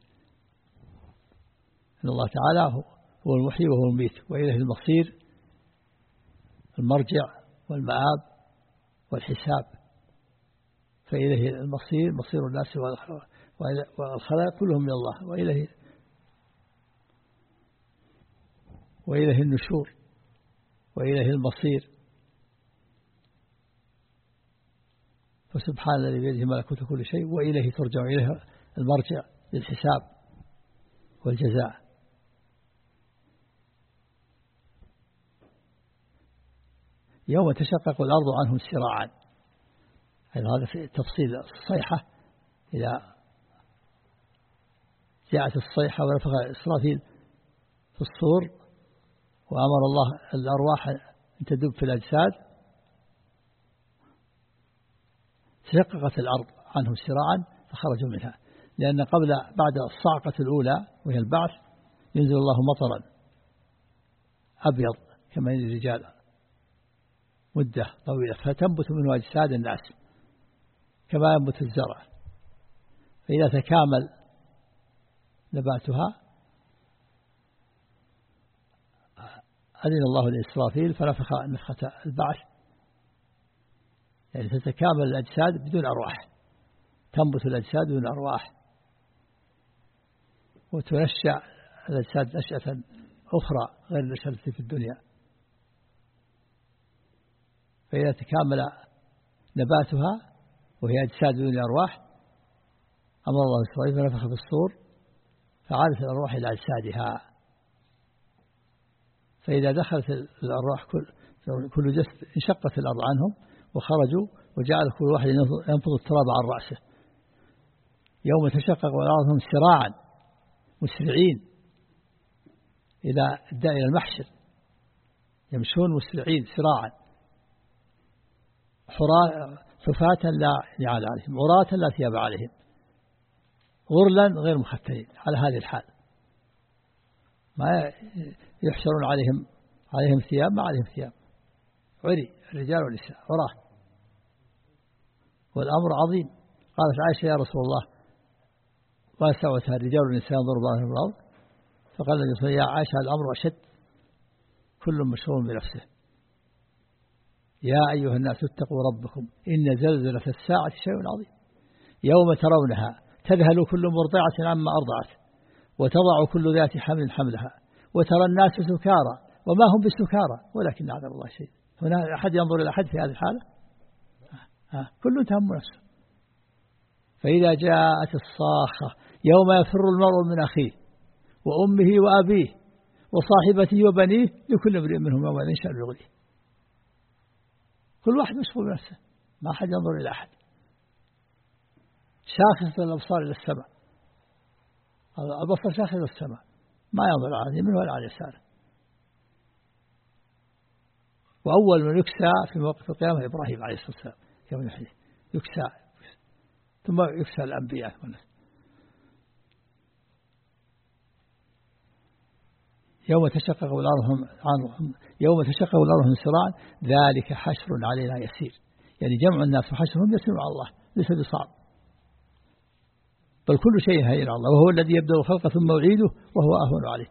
إن الله تعالى هو المحيي وهو المميت وإليه المصير، المرجع والمآب والحساب، فإليه المصير، مصير الناس والخلائق كلهم من الله، وإليه وإليه النشور وإليه المصير. فسبحان الذي بيده ملكوت كل شيء وإليه ترجع، إليه المرجع للحساب والجزاء. يوم تشقق الأرض عنهم سراعا، هذا في تفصيل الصيحة. إذا جاءت الصيحة ونفخ إسرافيل في الصور وأمر الله الأرواح أن تدب في الأجساد، تشققت الأرض عنهم سراعا فخرجوا منها، لأن قبل بعد الصعقة الأولى وهي البعث ينزل الله مطرا أبيض كما ينزل الرجال مدة طويلة، فتنبت منه أجساد الناس كما ينبت الزرع، فإذا تكامل نباتها أذن الله لإسرافيل فنفخ نفخة البعث، يعني تتكامل الأجساد بدون أرواح، تنبت الأجساد بدون أرواح، وتنشأ الأجساد نشأة أخرى غير النشأة التي في الدنيا. فإذا تكامل نباتها وهي أجساد بدون أرواح أمر الله إسرائيل فنفخ في الصور فعادت الأرواح إلى أجسادها. فإذا دخلت الأرواح كل كل جسد انشقت الأرض عنهم وخرجوا، وجعل كل واحد ينفض التراب عن رأسه. يوم تشقق الأرض هم سراعا مسرعين إلى إلى المحشر، يمشون مسرعين سراعا، حفاة لا نعال عليهم، عراة لا ثياب عليهم، غرلا غير مختلين، على هذه الحال ما يحشرون عليهم عليهم ثياب ما عليهم ثياب، عري الرجال والنساء عراه. والأمر عظيم. قالت عائشة يا رسول الله ما سوتها الرجال والنساء ينظر بعضهم الأرض؟ فقال النبي صلى الله عليه وسلم يا عائشة الأمر أشد، كل مشغول بنفسه. يا أيها الناس اتقوا ربكم إن زلزلة الساعة شيء عظيم، يوم ترونها تذهل كل مرضعة عما أرضعت وتضع كل ذات حمل حملها وترى الناس سكارى وما هم بسكارى ولكن عذاب الله شيء. هنا أحد ينظر إلى أحد في هذه الحالة؟ ها كل تهم نفسه. فإذا جاءت الصاخة يوم يفر المرء من أخيه وأمه وأبيه وصاحبته وبنيه لكل امرئ منهم يومئذ شأن يغنيه. كل واحد مشغول بنفسه، ما أحد ينظر إلى أحد، شاخص الأبصار إلى السماء، البصر شاخص إلى السماء ما ينظر على يمينه ولا على يساره. وأول من يكسى في موقف القيامة إبراهيم عليه الصلاة والسلام يوم يحييه يكسى، ثم يكسى الأنبياء. يوم تشقق الأرض عنهم يوم تشقق الأرض من سراع ذلك حشر علينا يسير، يعني جمع الناس وحشرهم يسير على الله ليس بصعب، بل كل شيء هين على الله، وهو الذي يبدأ الخلق ثم يعيده وهو أهون عليه.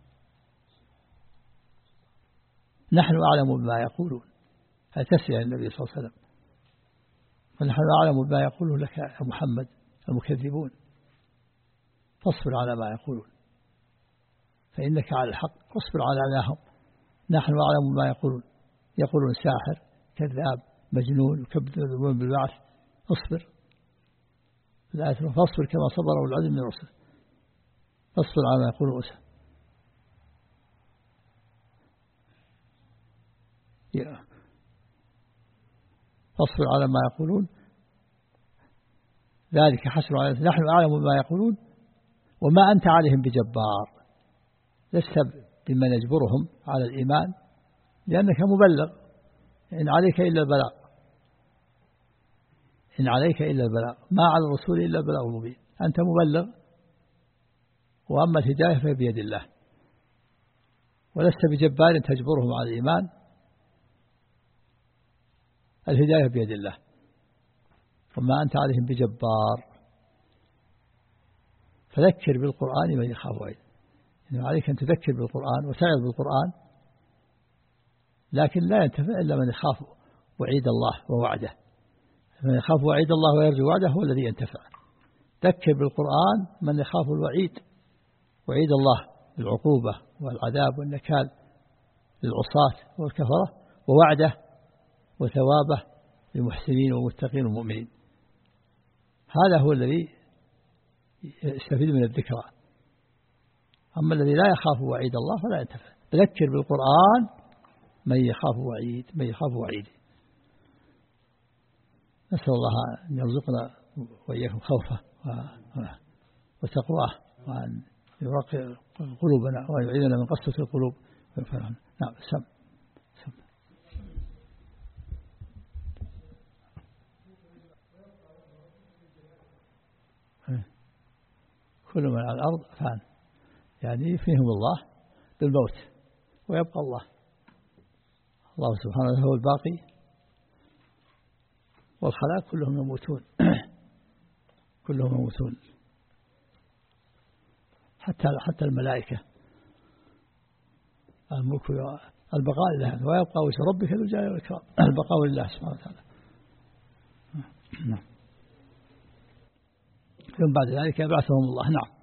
نحن أعلم بما يقولون، هل تسأل النبي صلى الله عليه وسلم، ونحن أعلم بما يقوله لك يا محمد المكذبون، فاصبر على ما يقولون فإنك على الحق، واصبر على أذاهم. نحن أعلم بما يقولون، يقولون ساحر كذاب مجنون يكذبون بالبعث، اصبر فاصبر كما صبر أولو العزم من الرسل، فاصبر على ما يقولون أسا. فاصبر على ما يقولون ذلك حشر على نحن أعلم بما يقولون وما أنت عليهم بجبار، لست بمن يجبرهم على الإيمان لأنك مبلغ، إن عليك إلا البلاغ، إن عليك إلا البلاغ، ما على الرسول إلا البلاغ المبين، أنت مبلغ، وأما الهداية فهي بيد الله، ولست بجبار تجبرهم على الإيمان، الهداية بيد الله، وما أنت عليهم بجبار. فذكر بالقرآن من يخاف وعيد، يعني عليك أن تذكر بالقرآن وتعظ بالقرآن، لكن لا ينتفع إلا من يخاف وعيد الله ووعده، من يخاف وعيد الله ويرجو وعده هو الذي ينتفع. ذكر بالقرآن من يخاف الوعيد، وعيد الله بالعقوبة والعذاب والنكال للعصاة والكفرة، ووعده وثوابه للمحسنين والمتقين والمؤمنين، هذا هو الذي يستفيد من الذكرى. أما الذي لا يخاف وعيد الله فلا ينتفع. ذكر بالقرآن من يخاف وعيد من يخاف وعيد. نسأل الله أن يرزقنا وإياكم خوفه وتقواه، وأن يرقي قلوبنا وأن يعيذنا من قسوة القلوب. نعم سم سم كل من على الأرض فان، يعني فيهم الله بالموت ويبقى الله. الله سبحانه وتعالى هو الباقي، والخلائق كلهم يموتون كلهم يموتون، حتى حتى الملائكة. الملك البقاء لله، ويبقى وجه ربك ذو الجلال والإكرام، البقاء لله سبحانه وتعالى. نعم. ثم بعد ذلك يبعثهم الله. نعم.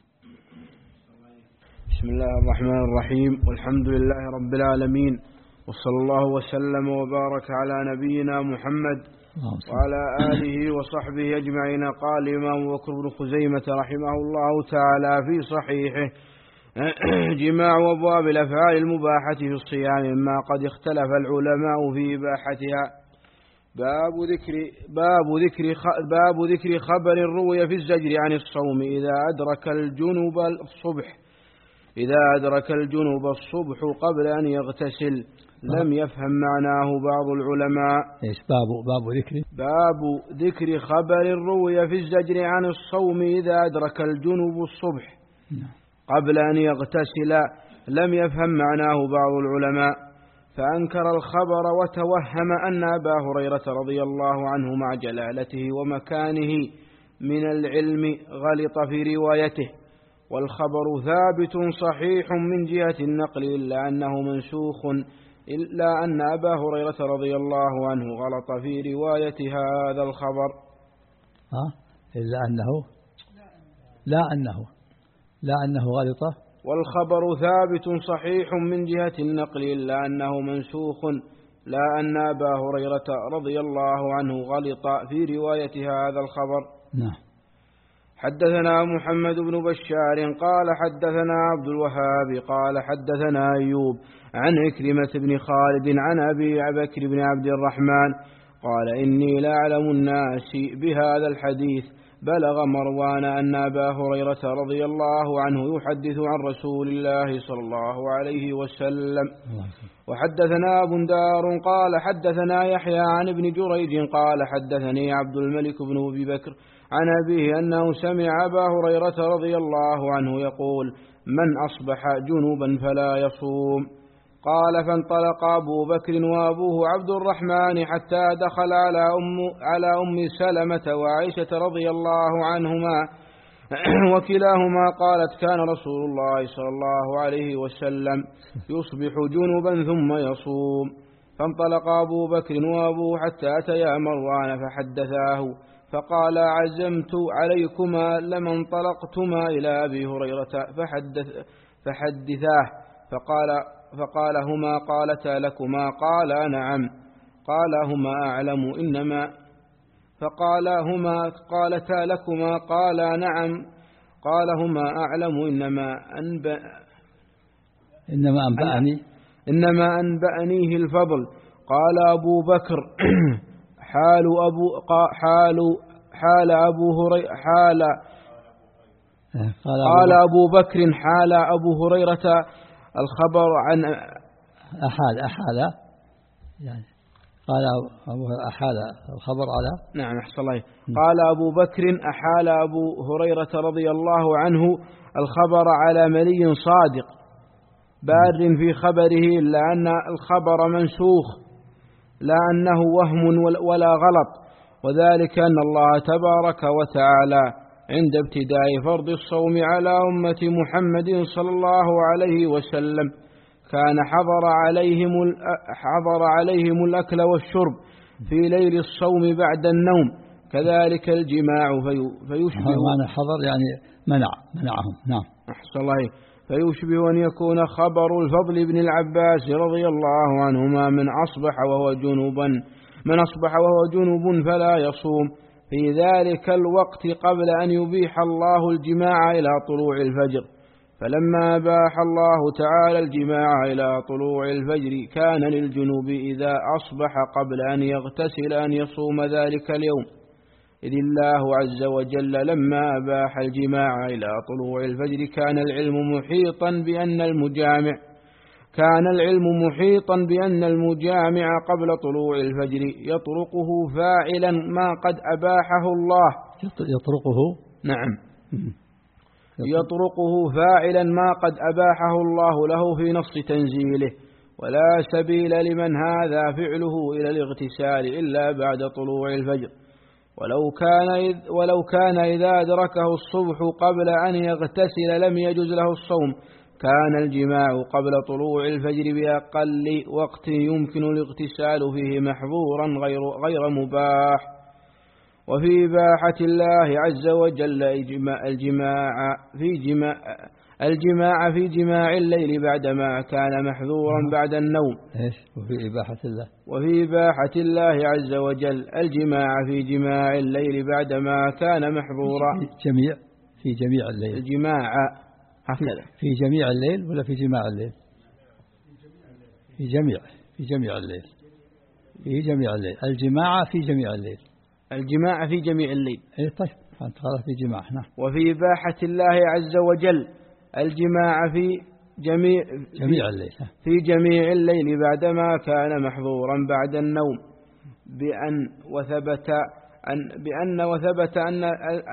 بسم الله الرحمن الرحيم، والحمد لله رب العالمين، وصلى الله وسلم وبارك على نبينا محمد وعلى آله وصحبه أجمعين. قال الإمام أبو بكر بن خزيمة رحمه الله تعالى في صحيحه: جماع أبواب الأفعال المباحة في الصيام مما قد اختلف العلماء في إباحتها. باب ذكر باب ذكر باب ذكر خبر الرؤيا في الزجر عن الصوم إذا أدرك الجنوب الصبح إذا أدرك الجنوب الصبح قبل أن يغتسل. لم يفهم معناه بعض العلماء. إيش باب باب ذكر باب ذكر خبر الرؤيا في الزجر عن الصوم إذا أدرك الجنوب الصبح قبل أن يغتسل. لم يفهم معناه بعض العلماء، فأنكر الخبر وتوهم أن أبا هريرة رضي الله عنه مع جلالته ومكانه من العلم غلط في روايته، والخبر ثابت صحيح من جهة النقل إلا أنه منسوخ إلا أن أبا هريرة رضي الله عنه غلط في رواية هذا الخبر. ها إلا أنه لا أنه لا أنه غلط. والخبر ثابت صحيح من جهة النقل إلا أنه منسوخ لا أن أبا هريرة رضي الله عنه غلط في رواية هذا الخبر. نعم. حدثنا محمد بن بشار قال حدثنا عبد الوهاب قال حدثنا أيوب عن عكرمة بن خالد عن أبي بكر بن عبد الرحمن قال: إني لأعلم الناس بهذا الحديث بلغ مروان أن أبا هريرة رضي الله عنه يحدث عن رسول الله صلى الله عليه وسلم. وحدثنا بندار قال حدثنا يحيى عن ابن جريج قال حدثني عبد الملك بن أبي بكر عن أبيه أنه سمع أبا هريرة رضي الله عنه يقول: من أصبح جنوبا فلا يصوم. قال: فانطلق أبو بكر وأبوه عبد الرحمن حتى دخل على أم, على أم سلمة وعائشة رضي الله عنهما، وكلاهما قالت: كان رسول الله صلى الله عليه وسلم يصبح جنبا ثم يصوم. فانطلق أبو بكر وأبوه حتى أتيا مروان فحدثاه، فقال: عزمت عليكما لما انطلقتما إلى أبي هريرة فحدث فحدثاه. فقال فقال: هما قالتا لكما؟ قال: نعم. قال: هما أعلم إنما فقال: هما قالتا لكما؟ قال: نعم. قال: هما أعلم إنما أنبأ إنما أنبأني إنما أنبأنيه الفضل. قال أبو بكر: حال أبو حال حال أبو هريرة حال قال أبو بكر: حال أبو هريرة الخبر عن أحال أحال يعني قال أبو أحال الخبر على نعم أحسن الله. قال أبو بكر: أحال أبو هريرة رضي الله عنه الخبر على ملي صادق بار في خبره، إلا أن الخبر منسوخ لا أنه وهم ولا غلط، وذلك أن الله تبارك وتعالى عند ابتداء فرض الصوم على أمة محمد صلى الله عليه وسلم كان حضر عليهم حضر عليهم الأكل والشرب في ليل الصوم بعد النوم، كذلك الجماع فيشبه معنى حضر يعني منع منعهم. نعم أحسن الله. فيشبه أن يكون خبر الفضل بن العباس رضي الله عنهما: من أصبح وهو جنوبا من أصبح وهو جنوب فلا يصوم، في ذلك الوقت قبل أن يبيح الله الجماع إلى طلوع الفجر. فلما أباح الله تعالى الجماع إلى طلوع الفجر كان للجنوب إذا أصبح قبل أن يغتسل أن يصوم ذلك اليوم، إذ الله عز وجل لما أباح الجماع إلى طلوع الفجر كان العلم محيطا بأن المجامع كان العلم محيطا بأن المجامع قبل طلوع الفجر يطرقه فاعلا ما قد أباحه الله يطرقه نعم يطرقه فاعلا ما قد أباحه الله له في نص تنزيله، ولا سبيل لمن هذا فعله إلى الاغتسال إلا بعد طلوع الفجر. ولو كان إذ ولو كان إذا أدركه الصبح قبل أن يغتسل لم يجز له الصوم، كان الجماع قبل طلوع الفجر بأقل وقت يمكن الاغتسال فيه محظورا غير غير مباح. وفي إباحة الله عز وجل الجماع في جماع الجماع في جماع الليل بعدما كان محظورا بعد النوم. إيش وفي إباحة الله وفي إباحة الله عز وجل الجماع في جماع الليل بعدما كان محظورا. جميع في جميع الليل الجماع هكذا في جميع الليل ولا في جماع الليل؟ في جميع في جميع الليل في جميع الليل الجماع في جميع الليل الجماع في جميع الليل. إيه طيب أنت قالت في جماع. نعم. وفي إباحة الله عز وجل الجماع في جميع جميع الليل في جميع الليل بعدما كان محظورا بعد النوم، بأن وثبت أن بأن وثبت أن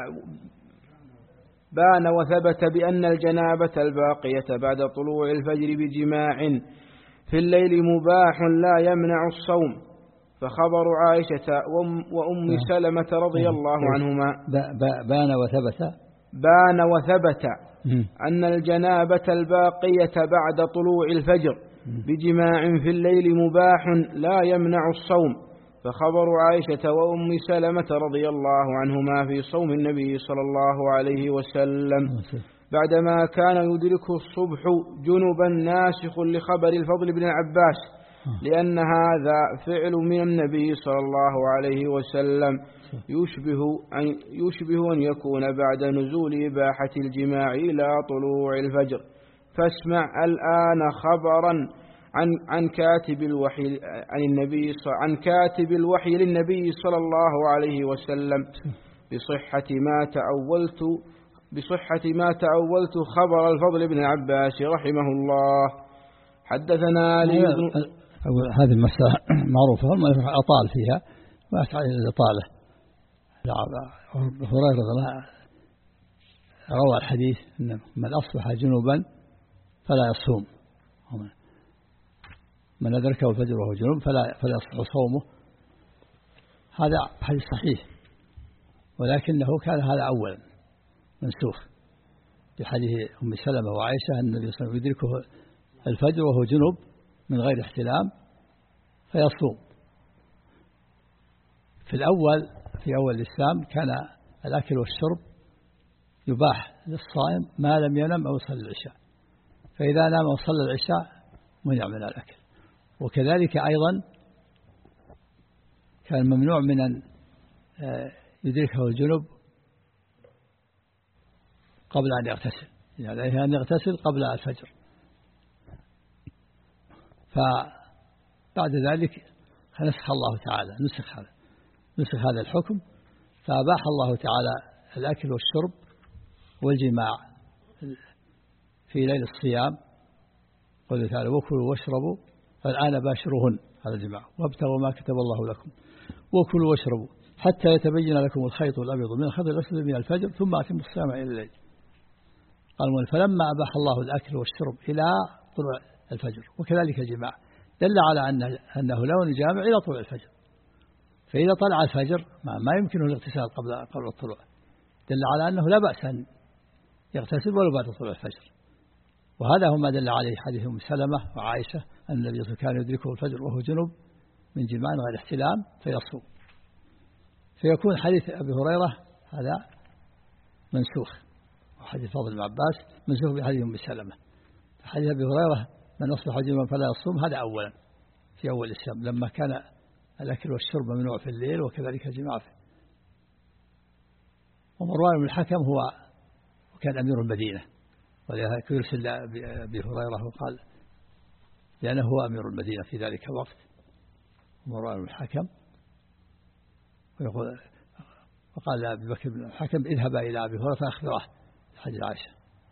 بان وثبت بأن الجنابة الباقية بعد طلوع الفجر بجماع في الليل مباح لا يمنع الصوم. فخبر عائشة وأم سلمة رضي الله عنهما بان وثبت بان وثبت أن الجنابة الباقية بعد طلوع الفجر بجماع في الليل مباح لا يمنع الصوم. فخبر عائشة وأم سلمة رضي الله عنهما في صوم النبي صلى الله عليه وسلم بعدما كان يدركه الصبح جنبا ناسخ لخبر الفضل بن العباس، لأن هذا فعل من النبي صلى الله عليه وسلم يشبه أن, يشبه أن يكون بعد نزول إباحة الجماع إلى طلوع الفجر. فاسمع الآن خبرا عن عن كاتب الوحي عن النبي عن كاتب الوحي للنبي صلى الله عليه وسلم بصحة ما تأولت بصحة ما تأولت خبر الفضل بن عباس رحمه الله. حدثنا علي بن هذه المسألة معروفة، ما أطال فيها وأسعى إلى الإطالة. هريرة روى الحديث أن من أصبح جنوبا فلا يصوم، من أدركه الفجر وهو جنوب فلا فلا يصح صومه. هذا حديث صحيح، ولكنه كان هذا أولا منسوخ بحديث أم سلمة وعائشة أن النبي صلى الله عليه وسلم يدركه الفجر وهو جنوب من غير احتلام فيصوم. في الأول في أول الإسلام كان الأكل والشرب يباح للصائم ما لم ينم أو يصلي العشاء، فإذا نام وصلى العشاء منع من الأكل. وكذلك أيضا كان ممنوع من أن يدركه الجنب قبل أن يغتسل، يعني عليه أن يغتسل قبل الفجر. فبعد ذلك نسخ الله تعالى نسخ هذا نسخ هذا الحكم، فأباح الله تعالى الأكل والشرب والجماع في ليل الصيام. قال تعالى وكلوا واشربوا فالآن باشروهن، هذا الجماع، وابتغوا ما كتب الله لكم وكلوا واشربوا حتى يتبين لكم الخيط الأبيض من الخيط الأسود من الفجر ثم أتموا الصيام إلى الليل. قال فلما أباح الله الأكل والشرب إلى طلوع الفجر وكذلك الجماع دل على أن أنه لا يجامع إلى طلوع الفجر، فإذا طلع الفجر ما يمكنه الاغتسال قبل قبل الطلوع، دل على أنه لا بأس أن يغتسل ولو بعد طلوع الفجر. وهذا هو ما دل عليه حديث أم سلمة وعائشة أن النبي صلى الله عليه وسلم كان يدركه الفجر وهو جنب من جماع غير احتلام فيصوم. فيكون حديث أبي هريرة هذا منسوخ، وحديث فضل بن عباس منسوخ بحديث أم سلمة. حديث أبي هريرة من أصبح جنبا فلا يصوم هذا أولا في أول الإسلام لما كان الأكل والشرب ممنوع في الليل وكذلك الجماع فيه. ومروان بن الحكم هو وكان أمير المدينة، ولهذا يرسل أبي هريرة وقال لأنه هو أمير المدينة في ذلك الوقت مروان بن الحكم، ويقول وقال لأبي بكر بن الحكم اذهبا إلى أبي هريرة فأخبره حديث عائشة.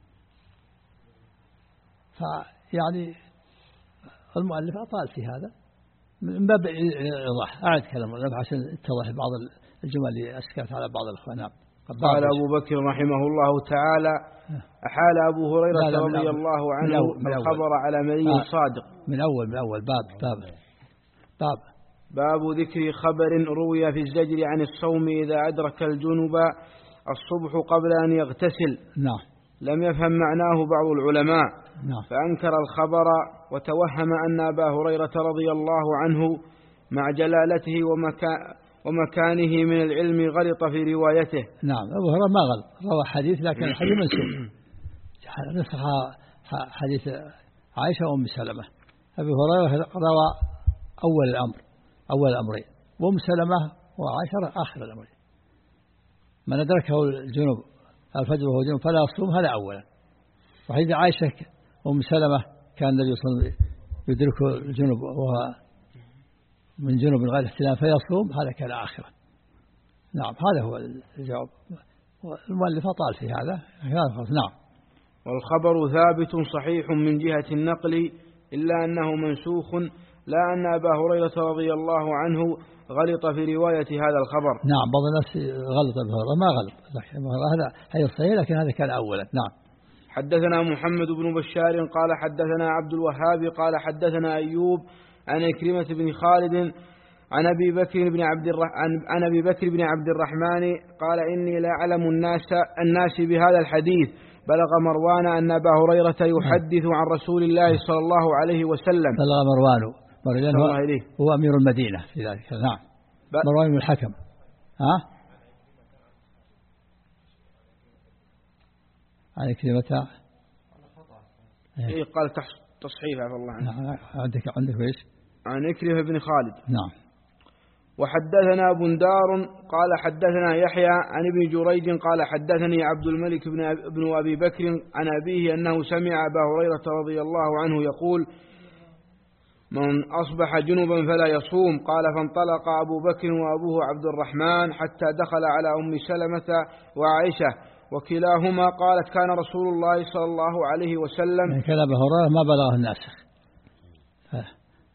فيعني المؤلف أطال في هذا من باب الإيضاح، أعد كلام عشان يتضح بعض الجمل اللي أسكت على بعض الإخوان. قال أبو بكر رحمه الله تعالى أحال أبو هريرة رضي الله عنه الخبر على مني صادق. من أول من أول باب باب باب باب ذكر خبر روي في الزجر عن الصوم إذا أدرك الجنب الصبح قبل أن يغتسل. نعم. لم يفهم معناه بعض العلماء. نعم. فأنكر الخبر وتوهم أن أبا هريرة رضي الله عنه مع جلالته ومكان ومكانه من العلم غلط في روايته. نعم أبو هريرة ما غلط، روى حديث لكن الحديث منسوخ. نسخ حديث عائشة وأم سلمة. أبو هريرة روى أول الأمر أول الأمرين، وأم سلمة وعائشة آخر الأمرين. من أدركه الجنوب الفجر وهو جنوب فلا يصوم هذا أولا. وحديث عائشة وأم سلمة كان النبي صلى الله عليه وسلم يدركه الجنوب وهو من جنوب غير احتلام فيصوم هذا كان آخرا. نعم هذا هو الجواب، والمؤلف طال في هذا. نعم. والخبر ثابت صحيح من جهة النقل إلا أنه منسوخ، لا أن أبا هريرة رضي الله عنه غلط في رواية هذا الخبر. نعم بعض الناس غلط أبو هريرة ما غلط، هذا هي الصحيح لكن هذا كان أولا. نعم. حدثنا محمد بن بشار قال حدثنا عبد الوهاب قال حدثنا أيوب عن إكرمة بن خالد عن أبي بكر بن عبد الرحمن عن أبي بكر بن عبد الرحمن قال إني لا أعلم الناس الناس بهذا الحديث، بلغ مروان أن أبا هريرة يحدث عن رسول الله صلى الله عليه وسلم. بلغ مروان مروان هو, هو أمير المدينة في ذلك. نعم. مروان بن الحكم. ها عن إكرمة إيه قال تصحيح عفى الله عنه. عندك عندك ايش؟ عن إكرمة بن خالد. نعم. وحدثنا بندار قال حدثنا يحيى عن ابن جريج قال حدثني عبد الملك بن أبي بكر عن أبيه أنه سمع أبا هريرة رضي الله عنه يقول من أصبح جنبا فلا يصوم. قال فانطلق أبو بكر وأبوه عبد الرحمن حتى دخل على أم سلمة وعائشة وكلاهما قالت كان رسول الله صلى الله عليه وسلم. يعني كان أبو هريرة ما بلغه الناسخ،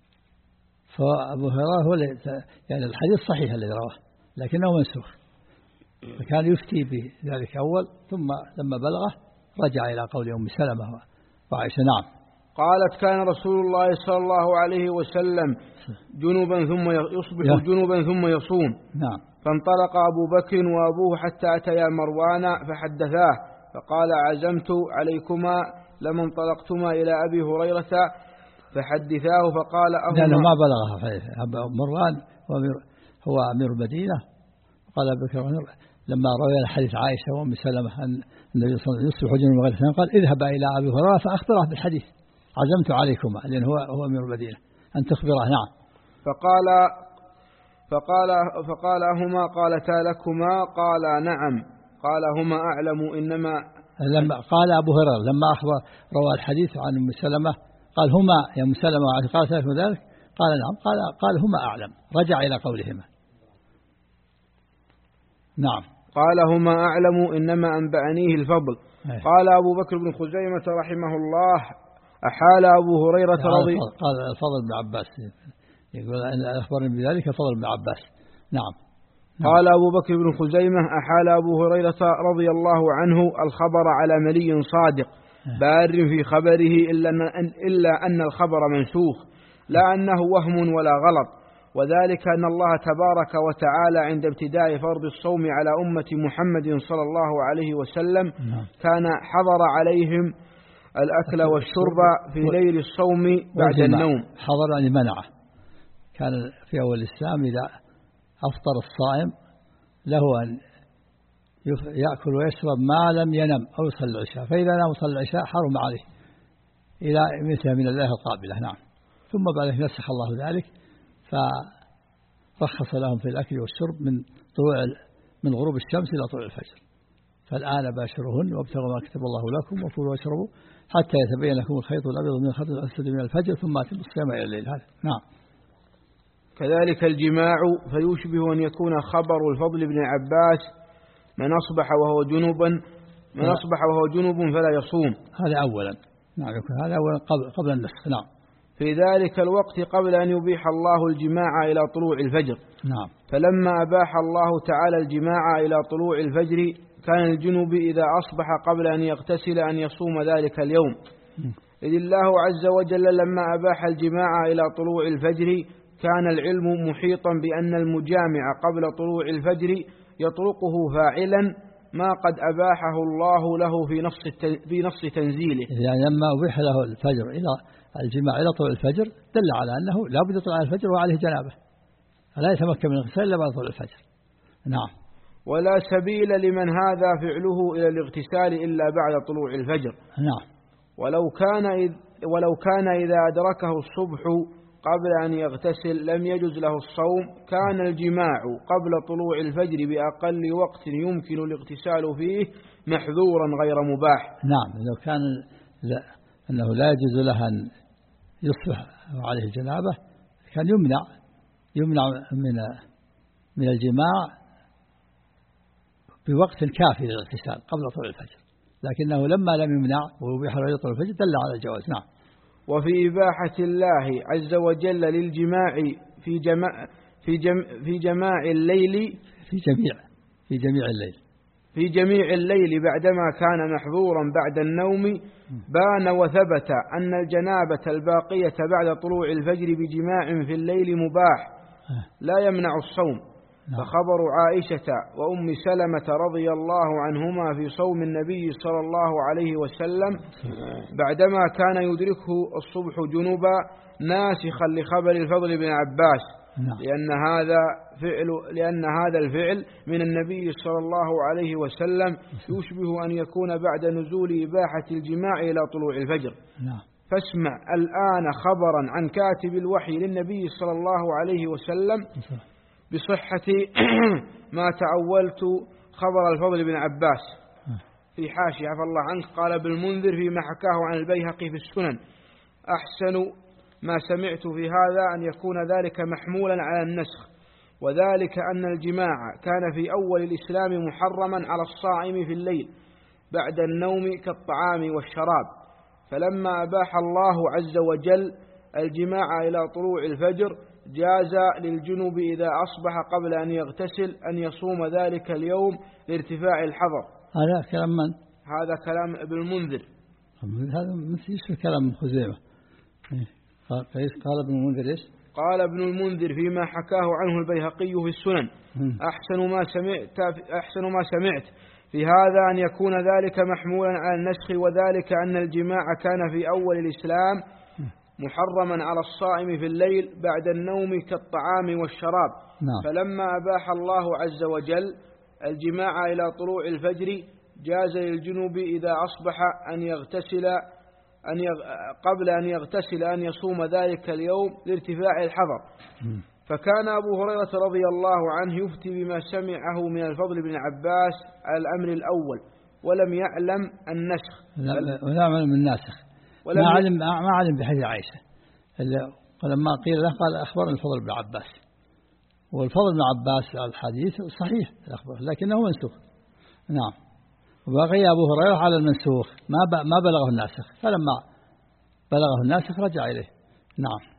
فأبو هريرة هو يعني الحديث صحيح الذي رواه لكنه منسوخ. فكان يفتي بذلك أول، ثم لما بلغه رجع إلى قول أم سلمة وعائشة. نعم. قالت: كان رسول الله صلى الله عليه وسلم جنبا ثم يصبح جنبا ثم يصوم. نعم. فانطلق أبو بكر وأبوه حتى أتيا مروان فحدثاه، فقال: عزمت عليكما لما انطلقتما إلى أبي هريرة فحدثاه. فقال: أهما لأنه ما بلغها مروان هو أمير المدينة. قال أبو بكر لما روى حديث عائشة وأم سلمة أن النبي صلى الله عليه وسلم يصبح جنبا غير، قال: اذهب إلى أبي هريرة فأخبره بالحديث، عزمت عليكما، لأن هو هو أمير المدينة، أن تخبره. نعم. فقال فقال فقال أهما قالتا لكما؟ قال: نعم. قال: هما أعلم إنما لما قال أبو هريرة لما أخبر روى الحديث عن أم سلمة قال: هما يا أم سلمة قالت لكم ذلك؟ قال: نعم. قال قال هما أعلم، رجع إلى قولهما. نعم. قال: هما أعلم إنما أنبأنيه الفضل. أيه. قال أبو بكر بن خزيمة رحمه الله: أحال أبو هريرة رضي قال الفضل بن عباس، يقول أن أخبرني بذلك الفضل بن عباس. نعم. قال أبو بكر بن خزيمة: أحال أبو هريرة رضي الله عنه الخبر على ملي صادق بار في خبره، إلا أن, إلا أن الخبر منسوخ، لا أنه وهم ولا غلط، وذلك أن الله تبارك وتعالى عند ابتداء فرض الصوم على أمة محمد صلى الله عليه وسلم كان حضر عليهم الأكل والشرب في ليل الصوم بعد النوم. حضر يعني منعه. كان في أول الإسلام إذا أفطر الصائم له أن يأكل ويشرب ما لم ينم أو يصلي العشاء، فإذا نام وصلى العشاء حرم عليه إلى مثل من الله القابلة. نعم. ثم بعد ذلك نسخ الله ذلك، فرخص لهم في الأكل والشرب من طلوع من غروب الشمس إلى طلوع الفجر. فالآن باشرهن وابتغوا ما كتب الله لكم وكلوا واشربوا حتى يتبين لكم الخيط الأبيض من الخيط الأسود من الفجر ثم أتموا الصيام إلى الليل. هذا. نعم. كذلك الجماع، فيشبه أن يكون خبر الفضل بن عباس: من أصبح وهو جنبا من أصبح وهو جنب فلا يصوم. هذا أولا. نعم. يكون هذا أولا قبل, قبل النسخ. نعم. في ذلك الوقت قبل أن يبيح الله الجماع إلى طلوع الفجر. نعم. فلما أباح الله تعالى الجماع إلى طلوع الفجر كان الجنب إذا أصبح قبل أن يغتسل أن يصوم ذلك اليوم، إذ الله عز وجل لما أباح الجماع إلى طلوع الفجر كان العلم محيطا بأن المجامع قبل طلوع الفجر يطرقه فاعلا ما قد أباحه الله له في نص في نص تنزيله. يعني لما أبيح له الفجر إلى الجماع إلى طلوع الفجر دل على أنه لا بد يطلع الفجر وعليه جنابه، فلا يتمكن من الاغتسال إلا بعد طلوع الفجر. نعم. ولا سبيل لمن هذا فعله إلى الاغتسال إلا بعد طلوع الفجر. نعم. ولو كان إذ ولو كان إذا أدركه الصبح قبل أن يغتسل لم يجز له الصوم، كان الجماع قبل طلوع الفجر بأقل وقت يمكن الاغتسال فيه محذورا غير مباح. نعم. لو كان لا أنه لا يجوز له أن يصبح عليه جنابه كان يمنع يمنع من من الجماع بوقت كافي للاغتسال قبل طلوع الفجر، لكنه لما لم يمنع ويبيح له طلوع الفجر دل على الجواز. نعم. وفي إباحة الله عز وجل للجماع في جماع في جم في جماع الليل في جميع في جميع الليل في جميع الليل بعدما كان محظورا بعد النوم، بان وثبت أن الجنابة الباقية بعد طلوع الفجر بجماع في الليل مباح لا يمنع الصوم. فخبر عائشة وأم سلمة رضي الله عنهما في صوم النبي صلى الله عليه وسلم بعدما كان يدركه الصبح جنوبا ناسخا لخبر الفضل بن عباس، لأن هذا فعل لأن هذا الفعل من النبي صلى الله عليه وسلم يشبه أن يكون بعد نزول إباحة الجماع إلى طلوع الفجر. فاسمع الآن خبرا عن كاتب الوحي للنبي صلى الله عليه وسلم بصحة ما تأولت خبر الفضل بن عباس في حاشية عفى الله عنه. قال بالمنذر فيما حكاه عن البيهقي في السنن: أحسن ما سمعت في هذا أن يكون ذلك محمولا على النسخ، وذلك أن الجماع كان في أول الإسلام محرما على الصائم في الليل بعد النوم كالطعام والشراب، فلما أباح الله عز وجل الجماع إلى طلوع الفجر جاز للجنب إذا أصبح قبل أن يغتسل أن يصوم ذلك اليوم لارتفاع الحظر. هذا كلام من؟ هذا كلام ابن المنذر. هذا مثل كلام ابن خزيمة. قال ابن المنذر إيش؟ قال ابن المنذر فيما حكاه عنه البيهقي في السنن: أحسن ما سمعت أحسن ما سمعت في هذا أن يكون ذلك محمولا على النسخ، وذلك أن الجماع كان في أول الإسلام محرما على الصائم في الليل بعد النوم كالطعام والشراب. نعم. فلما أباح الله عز وجل الجماع إلى طلوع الفجر جاز للجنوب إذا أصبح أن يغتسل أن يغ... قبل أن يغتسل أن يصوم ذلك اليوم لارتفاع الحظر. فكان أبو هريرة رضي الله عنه يفتي بما سمعه من الفضل بن عباس على الأمر الأول ولم يعلم النسخ. ولا يعلم الناسخ. ما علم ما علم بحديث عائشة. لما قيل له قال أخبرنا الفضل بن عباس، والفضل بن عباس الحديث صحيح الأخبار لكنه منسوخ. نعم. وبقي أبو هريرة على المنسوخ ما ما بلغه الناسخ، فلما بلغه الناسخ رجع إليه. نعم.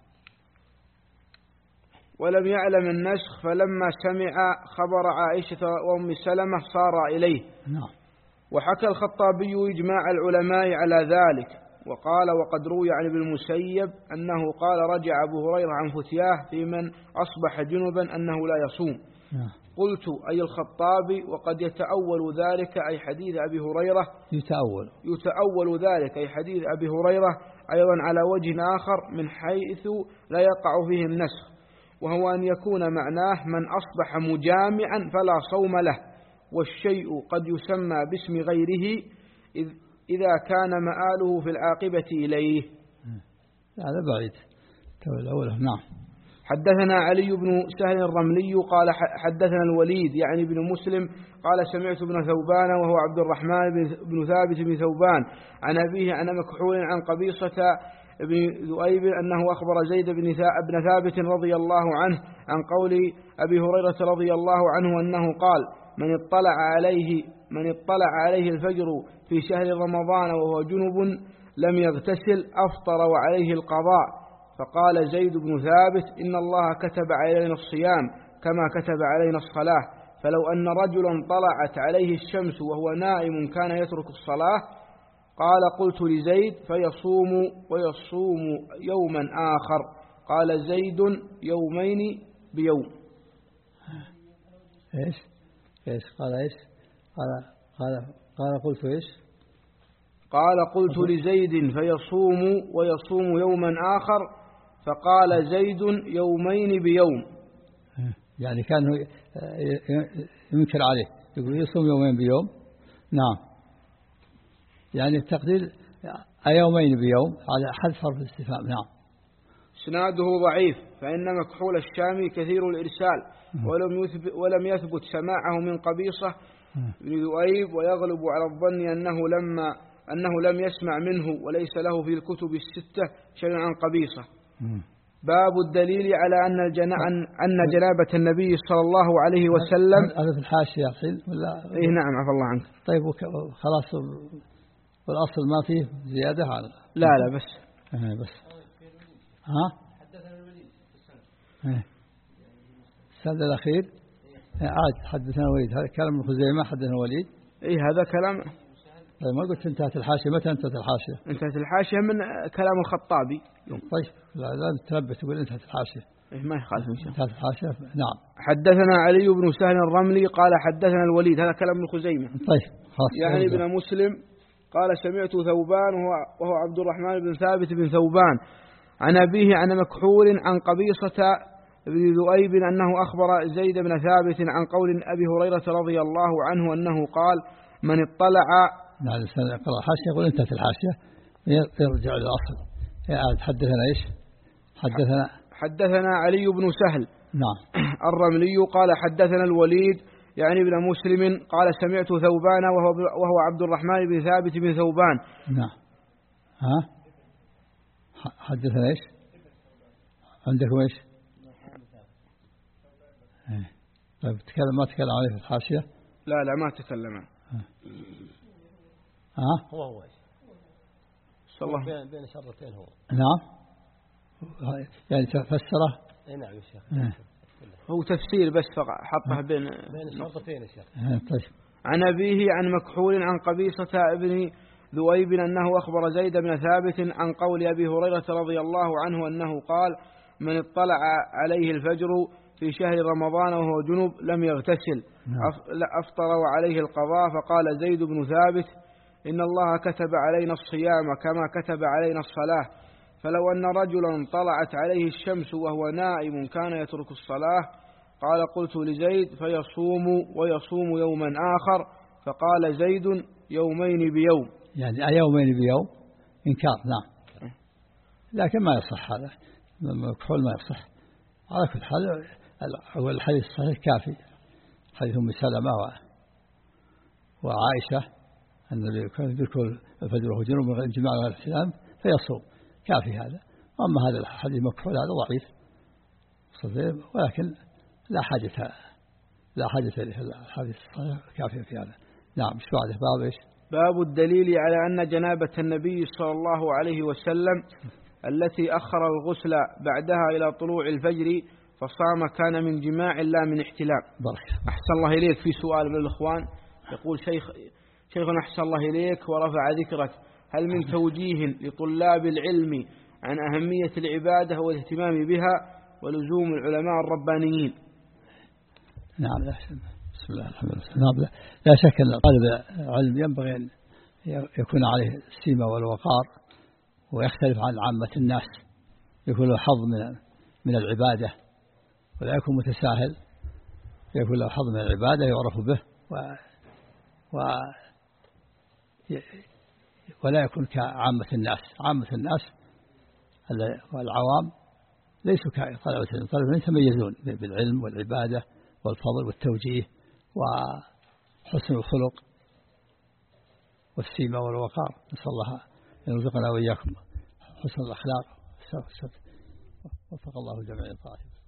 ولم يعلم النسخ فلما سمع خبر عائشة وأم سلمة صار إليه. نعم. وحكى الخطابي إجماع العلماء على ذلك، وقال وقد روي عن ابن المسيب أنه قال رجع أبو هريرة عن فتياه في من أصبح جنبا أنه لا يصوم. نعم. قلت أي الخطابي وقد يتأول ذلك أي حديث أبي هريرة يتأول يتأول ذلك أي حديث أبي هريرة أيضا على وجه آخر من حيث لا يقع فيه النسخ، وهو أن يكون معناه من أصبح مجامعا فلا صوم له، والشيء قد يسمى باسم غيره إذ إذا كان مآله في العاقبة إليه. هذا بعيد. نعم. حدثنا علي بن سهل الرملي قال حدثنا الوليد يعني بن مسلم قال سمعت ابن ثوبان وهو عبد الرحمن بن ثابت بن ثوبان عن أبيه عن مكحول عن قبيصة بن ذؤيب أنه أخبر زيد بن ثابت رضي الله عنه عن قول أبي هريرة رضي الله عنه أنه قال من اطلع عليه من اطلع عليه الفجر في شهر رمضان وهو جنب لم يغتسل أفطر وعليه القضاء. فقال زيد بن ثابت إن الله كتب علينا الصيام كما كتب علينا الصلاة، فلو أن رجلا طلعت عليه الشمس وهو نائم كان يترك الصلاة. قال قلت لزيد فيصوم ويصوم يوما آخر. قال زيد يومين بيوم. إيش إيش قال إيش قال قال قال قلت إيش قال قلت لزيد فيصوم ويصوم يوما آخر. فقال زيد يومين بيوم. يعني كان ينكر عليه يقول يصوم يومين بيوم. نعم. يعني التقدير يومين بيوم على حد حرف الاستفهام. نعم. اسناده ضعيف فإن مكحول الشامي كثير الإرسال ولم يثبت ولم يثبت سماعه من قبيصة بن ذؤيب، ويغلب على الظن أنه لما أنه لم يسمع منه وليس له في الكتب الستة شيء عن قبيصة. باب الدليل على أن الجنا أن جنابة النبي صلى الله عليه وسلم. هذا في الحاشية الحين ولا؟ إيه نعم عفى الله عنك. طيب خلاص والأصل ما فيه زيادة على. لا لا بس. آه بس. ها؟ حدثنا الوليد آه. السند الأخير عاد حدثنا الوليد. هذا كلام ابن خزيمة حدثنا الوليد. إيه هذا كلام. طيب ما قلت انتهت الحاشية؟ متى انتهت الحاشية؟ انتهت الحاشية من كلام الخطابي. طيب لا لا تنبه تقول انتهت الحاشية. إيه ما يخالف إن شاء الله. انتهت الحاشية. نعم. حدثنا علي بن سهل الرملي قال حدثنا الوليد. هذا كلام ابن خزيمة. طيب خلاص. يعني ابن مسلم قال سمعت ثوبان وهو, وهو عبد الرحمن بن ثابت بن ثوبان عن أبيه عن مكحول عن قبيصة بن ذؤيب أنه أخبر زيد بن ثابت عن قول أبي هريرة رضي الله عنه أنه قال من اطلع. نعم القراءة الحاشية يقول انتهت الحاشية يرجع للأصل. حدثنا إيش؟ حدثنا حدثنا علي بن سهل. نعم. الرملي قال حدثنا الوليد يعني ابن مسلم قال سمعت ثوبان وهو وهو عبد الرحمن بن ثابت بن ثوبان. نعم. ها حدثنا إيش؟ عندكم إيش؟ طيب تكلم ما تكلم عليه في الحاشية؟ لا لا ما تكلم. ها هو هو صلى بين بين شرتين هو. نعم. يعني تفسره اي نعم يا شيخ. هو تفسير بس حطه بين بين الشرطتين يا شيخ. طيب. عن أبيه عن مكحول عن قبيصة ابن ذؤيب أنه أخبر زيد بن ثابت عن قول أبي هريرة رضي الله عنه أنه قال: من اطلع عليه الفجر في شهر رمضان وهو جنب لم يغتسل أفطر وعليه القضاء. فقال زيد بن ثابت: إن الله كتب علينا الصيام كما كتب علينا الصلاة، فلو أن رجلا طلعت عليه الشمس وهو نائم كان يترك الصلاة. قال: قلت لزيد: فيصوم ويصوم يوما آخر؟ فقال زيد: يومين بيوم. يعني يومين بيوم إنكار. نعم. لكن ما يصح هذا، مكحول ما يصح على كل حال. أول الحديث الصحيح كافي، حديث أم سلمة وعائشة أن يذكر الفجر وهو جنوب من الجماع غير الاحتلام فيصوم، كافي هذا. أما هذا الحديث مكحول هذا ضعيف ولكن لا حاجة لا حاجة له، الحديث الصحيح كافي في هذا. نعم. مش بعده باب إيش؟ باب الدليل على أن جنابة النبي صلى الله عليه وسلم التي أخر الغسل بعدها إلى طلوع الفجر فصام كان من جماع لا من احتلام. بركة. أحسن الله إليك. في سؤال من الإخوان يقول: شيخ شيخنا أحسن الله إليك ورفع ذكرك، هل من توجيه لطلاب العلم عن أهمية العبادة والاهتمام بها ولزوم العلماء الربانيين؟ نعم. بسم الله الحمد لله. لا شك أن طالب العلم ينبغي أن يكون عليه السيمة والوقار ويختلف عن عامة الناس، يكون له حظ من من العبادة ولا يكون متساهل، يكون له حظ من العبادة يعرف به و, و ولا يكون كعامة الناس. عامة الناس والعوام ليسوا كطلبة العلم. طلبة العلم يتميزون بالعلم والعبادة والفضل والتوجيه وحسن الخلق والسيمة والوقار. نسأل الله أن يرزقنا وإياكم حسن الأخلاق. وفق الله جميع الطائفين.